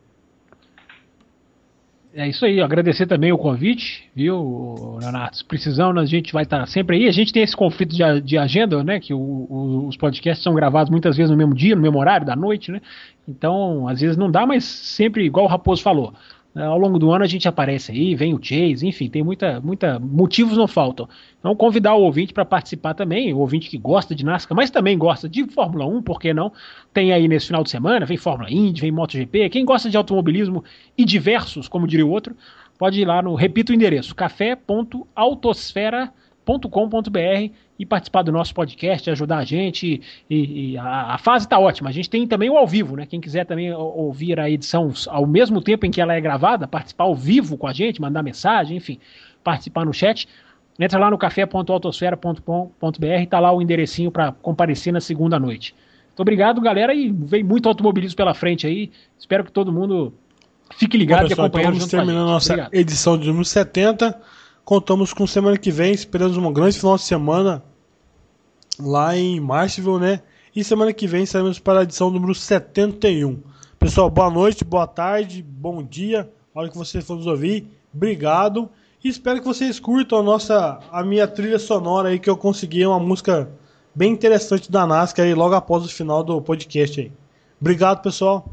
É isso aí, agradecer também o convite, viu, Leonardo? Precisando, a gente vai estar sempre aí. A gente tem esse conflito de, de agenda, né? Que o, o, os podcasts são gravados muitas vezes no mesmo dia, no mesmo horário da noite, né? Então, às vezes não dá, mas sempre, igual o Raposo falou, ao longo do ano a gente aparece aí, vem o Chase, enfim, tem muita, muita motivos não faltam. Então, convidar o ouvinte para participar também, o ouvinte que gosta de NASCAR, mas também gosta de Fórmula um, por que não? Tem aí nesse final de semana, vem Fórmula Indy, vem MotoGP, quem gosta de automobilismo e diversos, como diria o outro, pode ir lá no, repito o endereço, café ponto autosfera ponto com ponto br e participar do nosso podcast, ajudar a gente, e, e a, a fase está ótima, a gente tem também o ao vivo, né? Quem quiser também ouvir a edição ao mesmo tempo em que ela é gravada, participar ao vivo com a gente, mandar mensagem, enfim, participar no chat, entra lá no café ponto autosfera ponto com ponto br, está lá o enderecinho para comparecer na segunda noite. Muito obrigado, galera, e vem muito automobilismo pela frente aí, espero que todo mundo fique ligado. Bom, pessoal, e acompanhando então vamos junto com a gente. terminando a nossa Obrigado. edição de número setenta. Contamos com semana que vem, esperamos um grande final de semana lá em Marshville, né? E semana que vem saímos para a edição número setenta e um. Pessoal, boa noite, boa tarde, bom dia, a hora que vocês for nos ouvir. Obrigado. E espero que vocês curtam a nossa, a minha trilha sonora aí, que eu consegui uma música bem interessante da NASCAR aí, logo após o final do podcast aí. Obrigado, pessoal.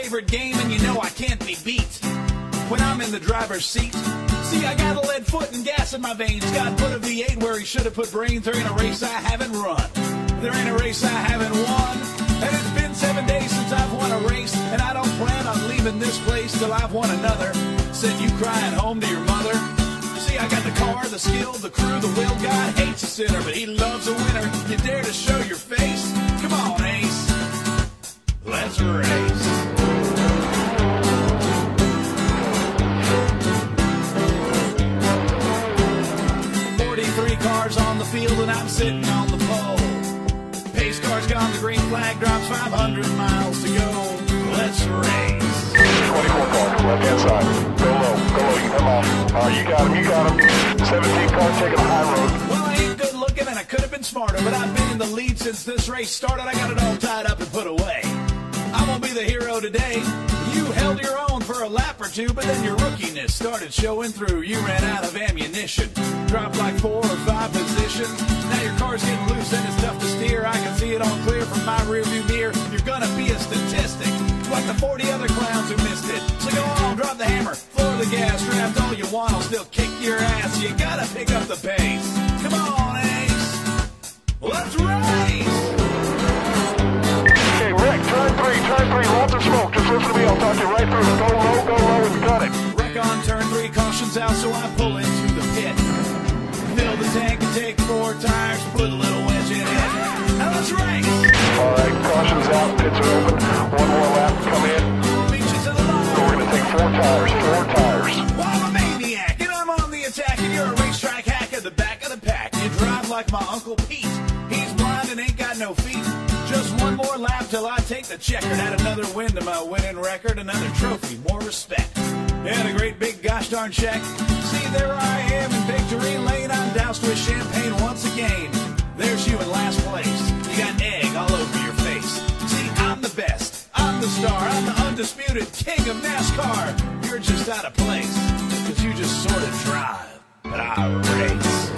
favorite game, and you know I can't be beat when I'm in the driver's seat. See, I got a lead foot and gas in my veins. God put a V eight where he should have put brains. There ain't a race I haven't run. There ain't a race I haven't won. And it's been seven days since I've won a race, and I don't plan on leaving this place till I've won another. Send you crying home to your mother. See, I got the car, the skill, the crew, the will. God hates a sinner, but he loves a winner. You dare to show your face? Come on, Ace. Let's race. forty-three cars on the field and I'm sitting on the pole. Pace car's gone, the green flag drops, five hundred miles to go. Let's race. twenty-four cars, left hand side. Go low, go low, you come off. All right, you got him, you got him. seventeen cars taking the high road. Well, I ain't good looking and I could have been smarter, but I've been in the lead since this race started. I got it all tied up and put away. I won't be the hero today. You held your own for a lap or two, but then your rookiness started showing through. You ran out of ammunition, dropped like four or five positions. Now your car's getting loose and it's tough to steer. I can see it all clear from my rearview mirror. You're gonna be a statistic, like the forty other clowns who missed it. So go on, drop the hammer, floor the gas, draft all you want, I'll still kick your ass. You gotta pick up the pace. Come on, Ace, let's race. Okay, Rick, turn three, turn three, lots of smoke. Just listen to me, I'll talk you right through. Go low, go low, and got it. Wreck on turn three, caution's out, so I pull into the pit. Fill the tank and take four tires, put a little wedge in it. Now let's race. All right, caution's out, pits are open. One more lap, come in. Beaches to the line. So we're gonna take four tires, four tires. Well, I'm a maniac, and I'm on the attack, and you're a racetrack hack at the back of the pack. You drive like my Uncle Pete. He's blind and ain't got no feet. Just one more lap till I take the checker. Add another win to my winning record, another trophy, more respect. And a great big gosh darn check. See, there I am in victory lane. I'm doused with champagne once again. There's you in last place. You got egg all over your face. See, I'm the best. I'm the star. I'm the undisputed king of NASCAR. You're just out of place, cause you just sort of drive, but I race.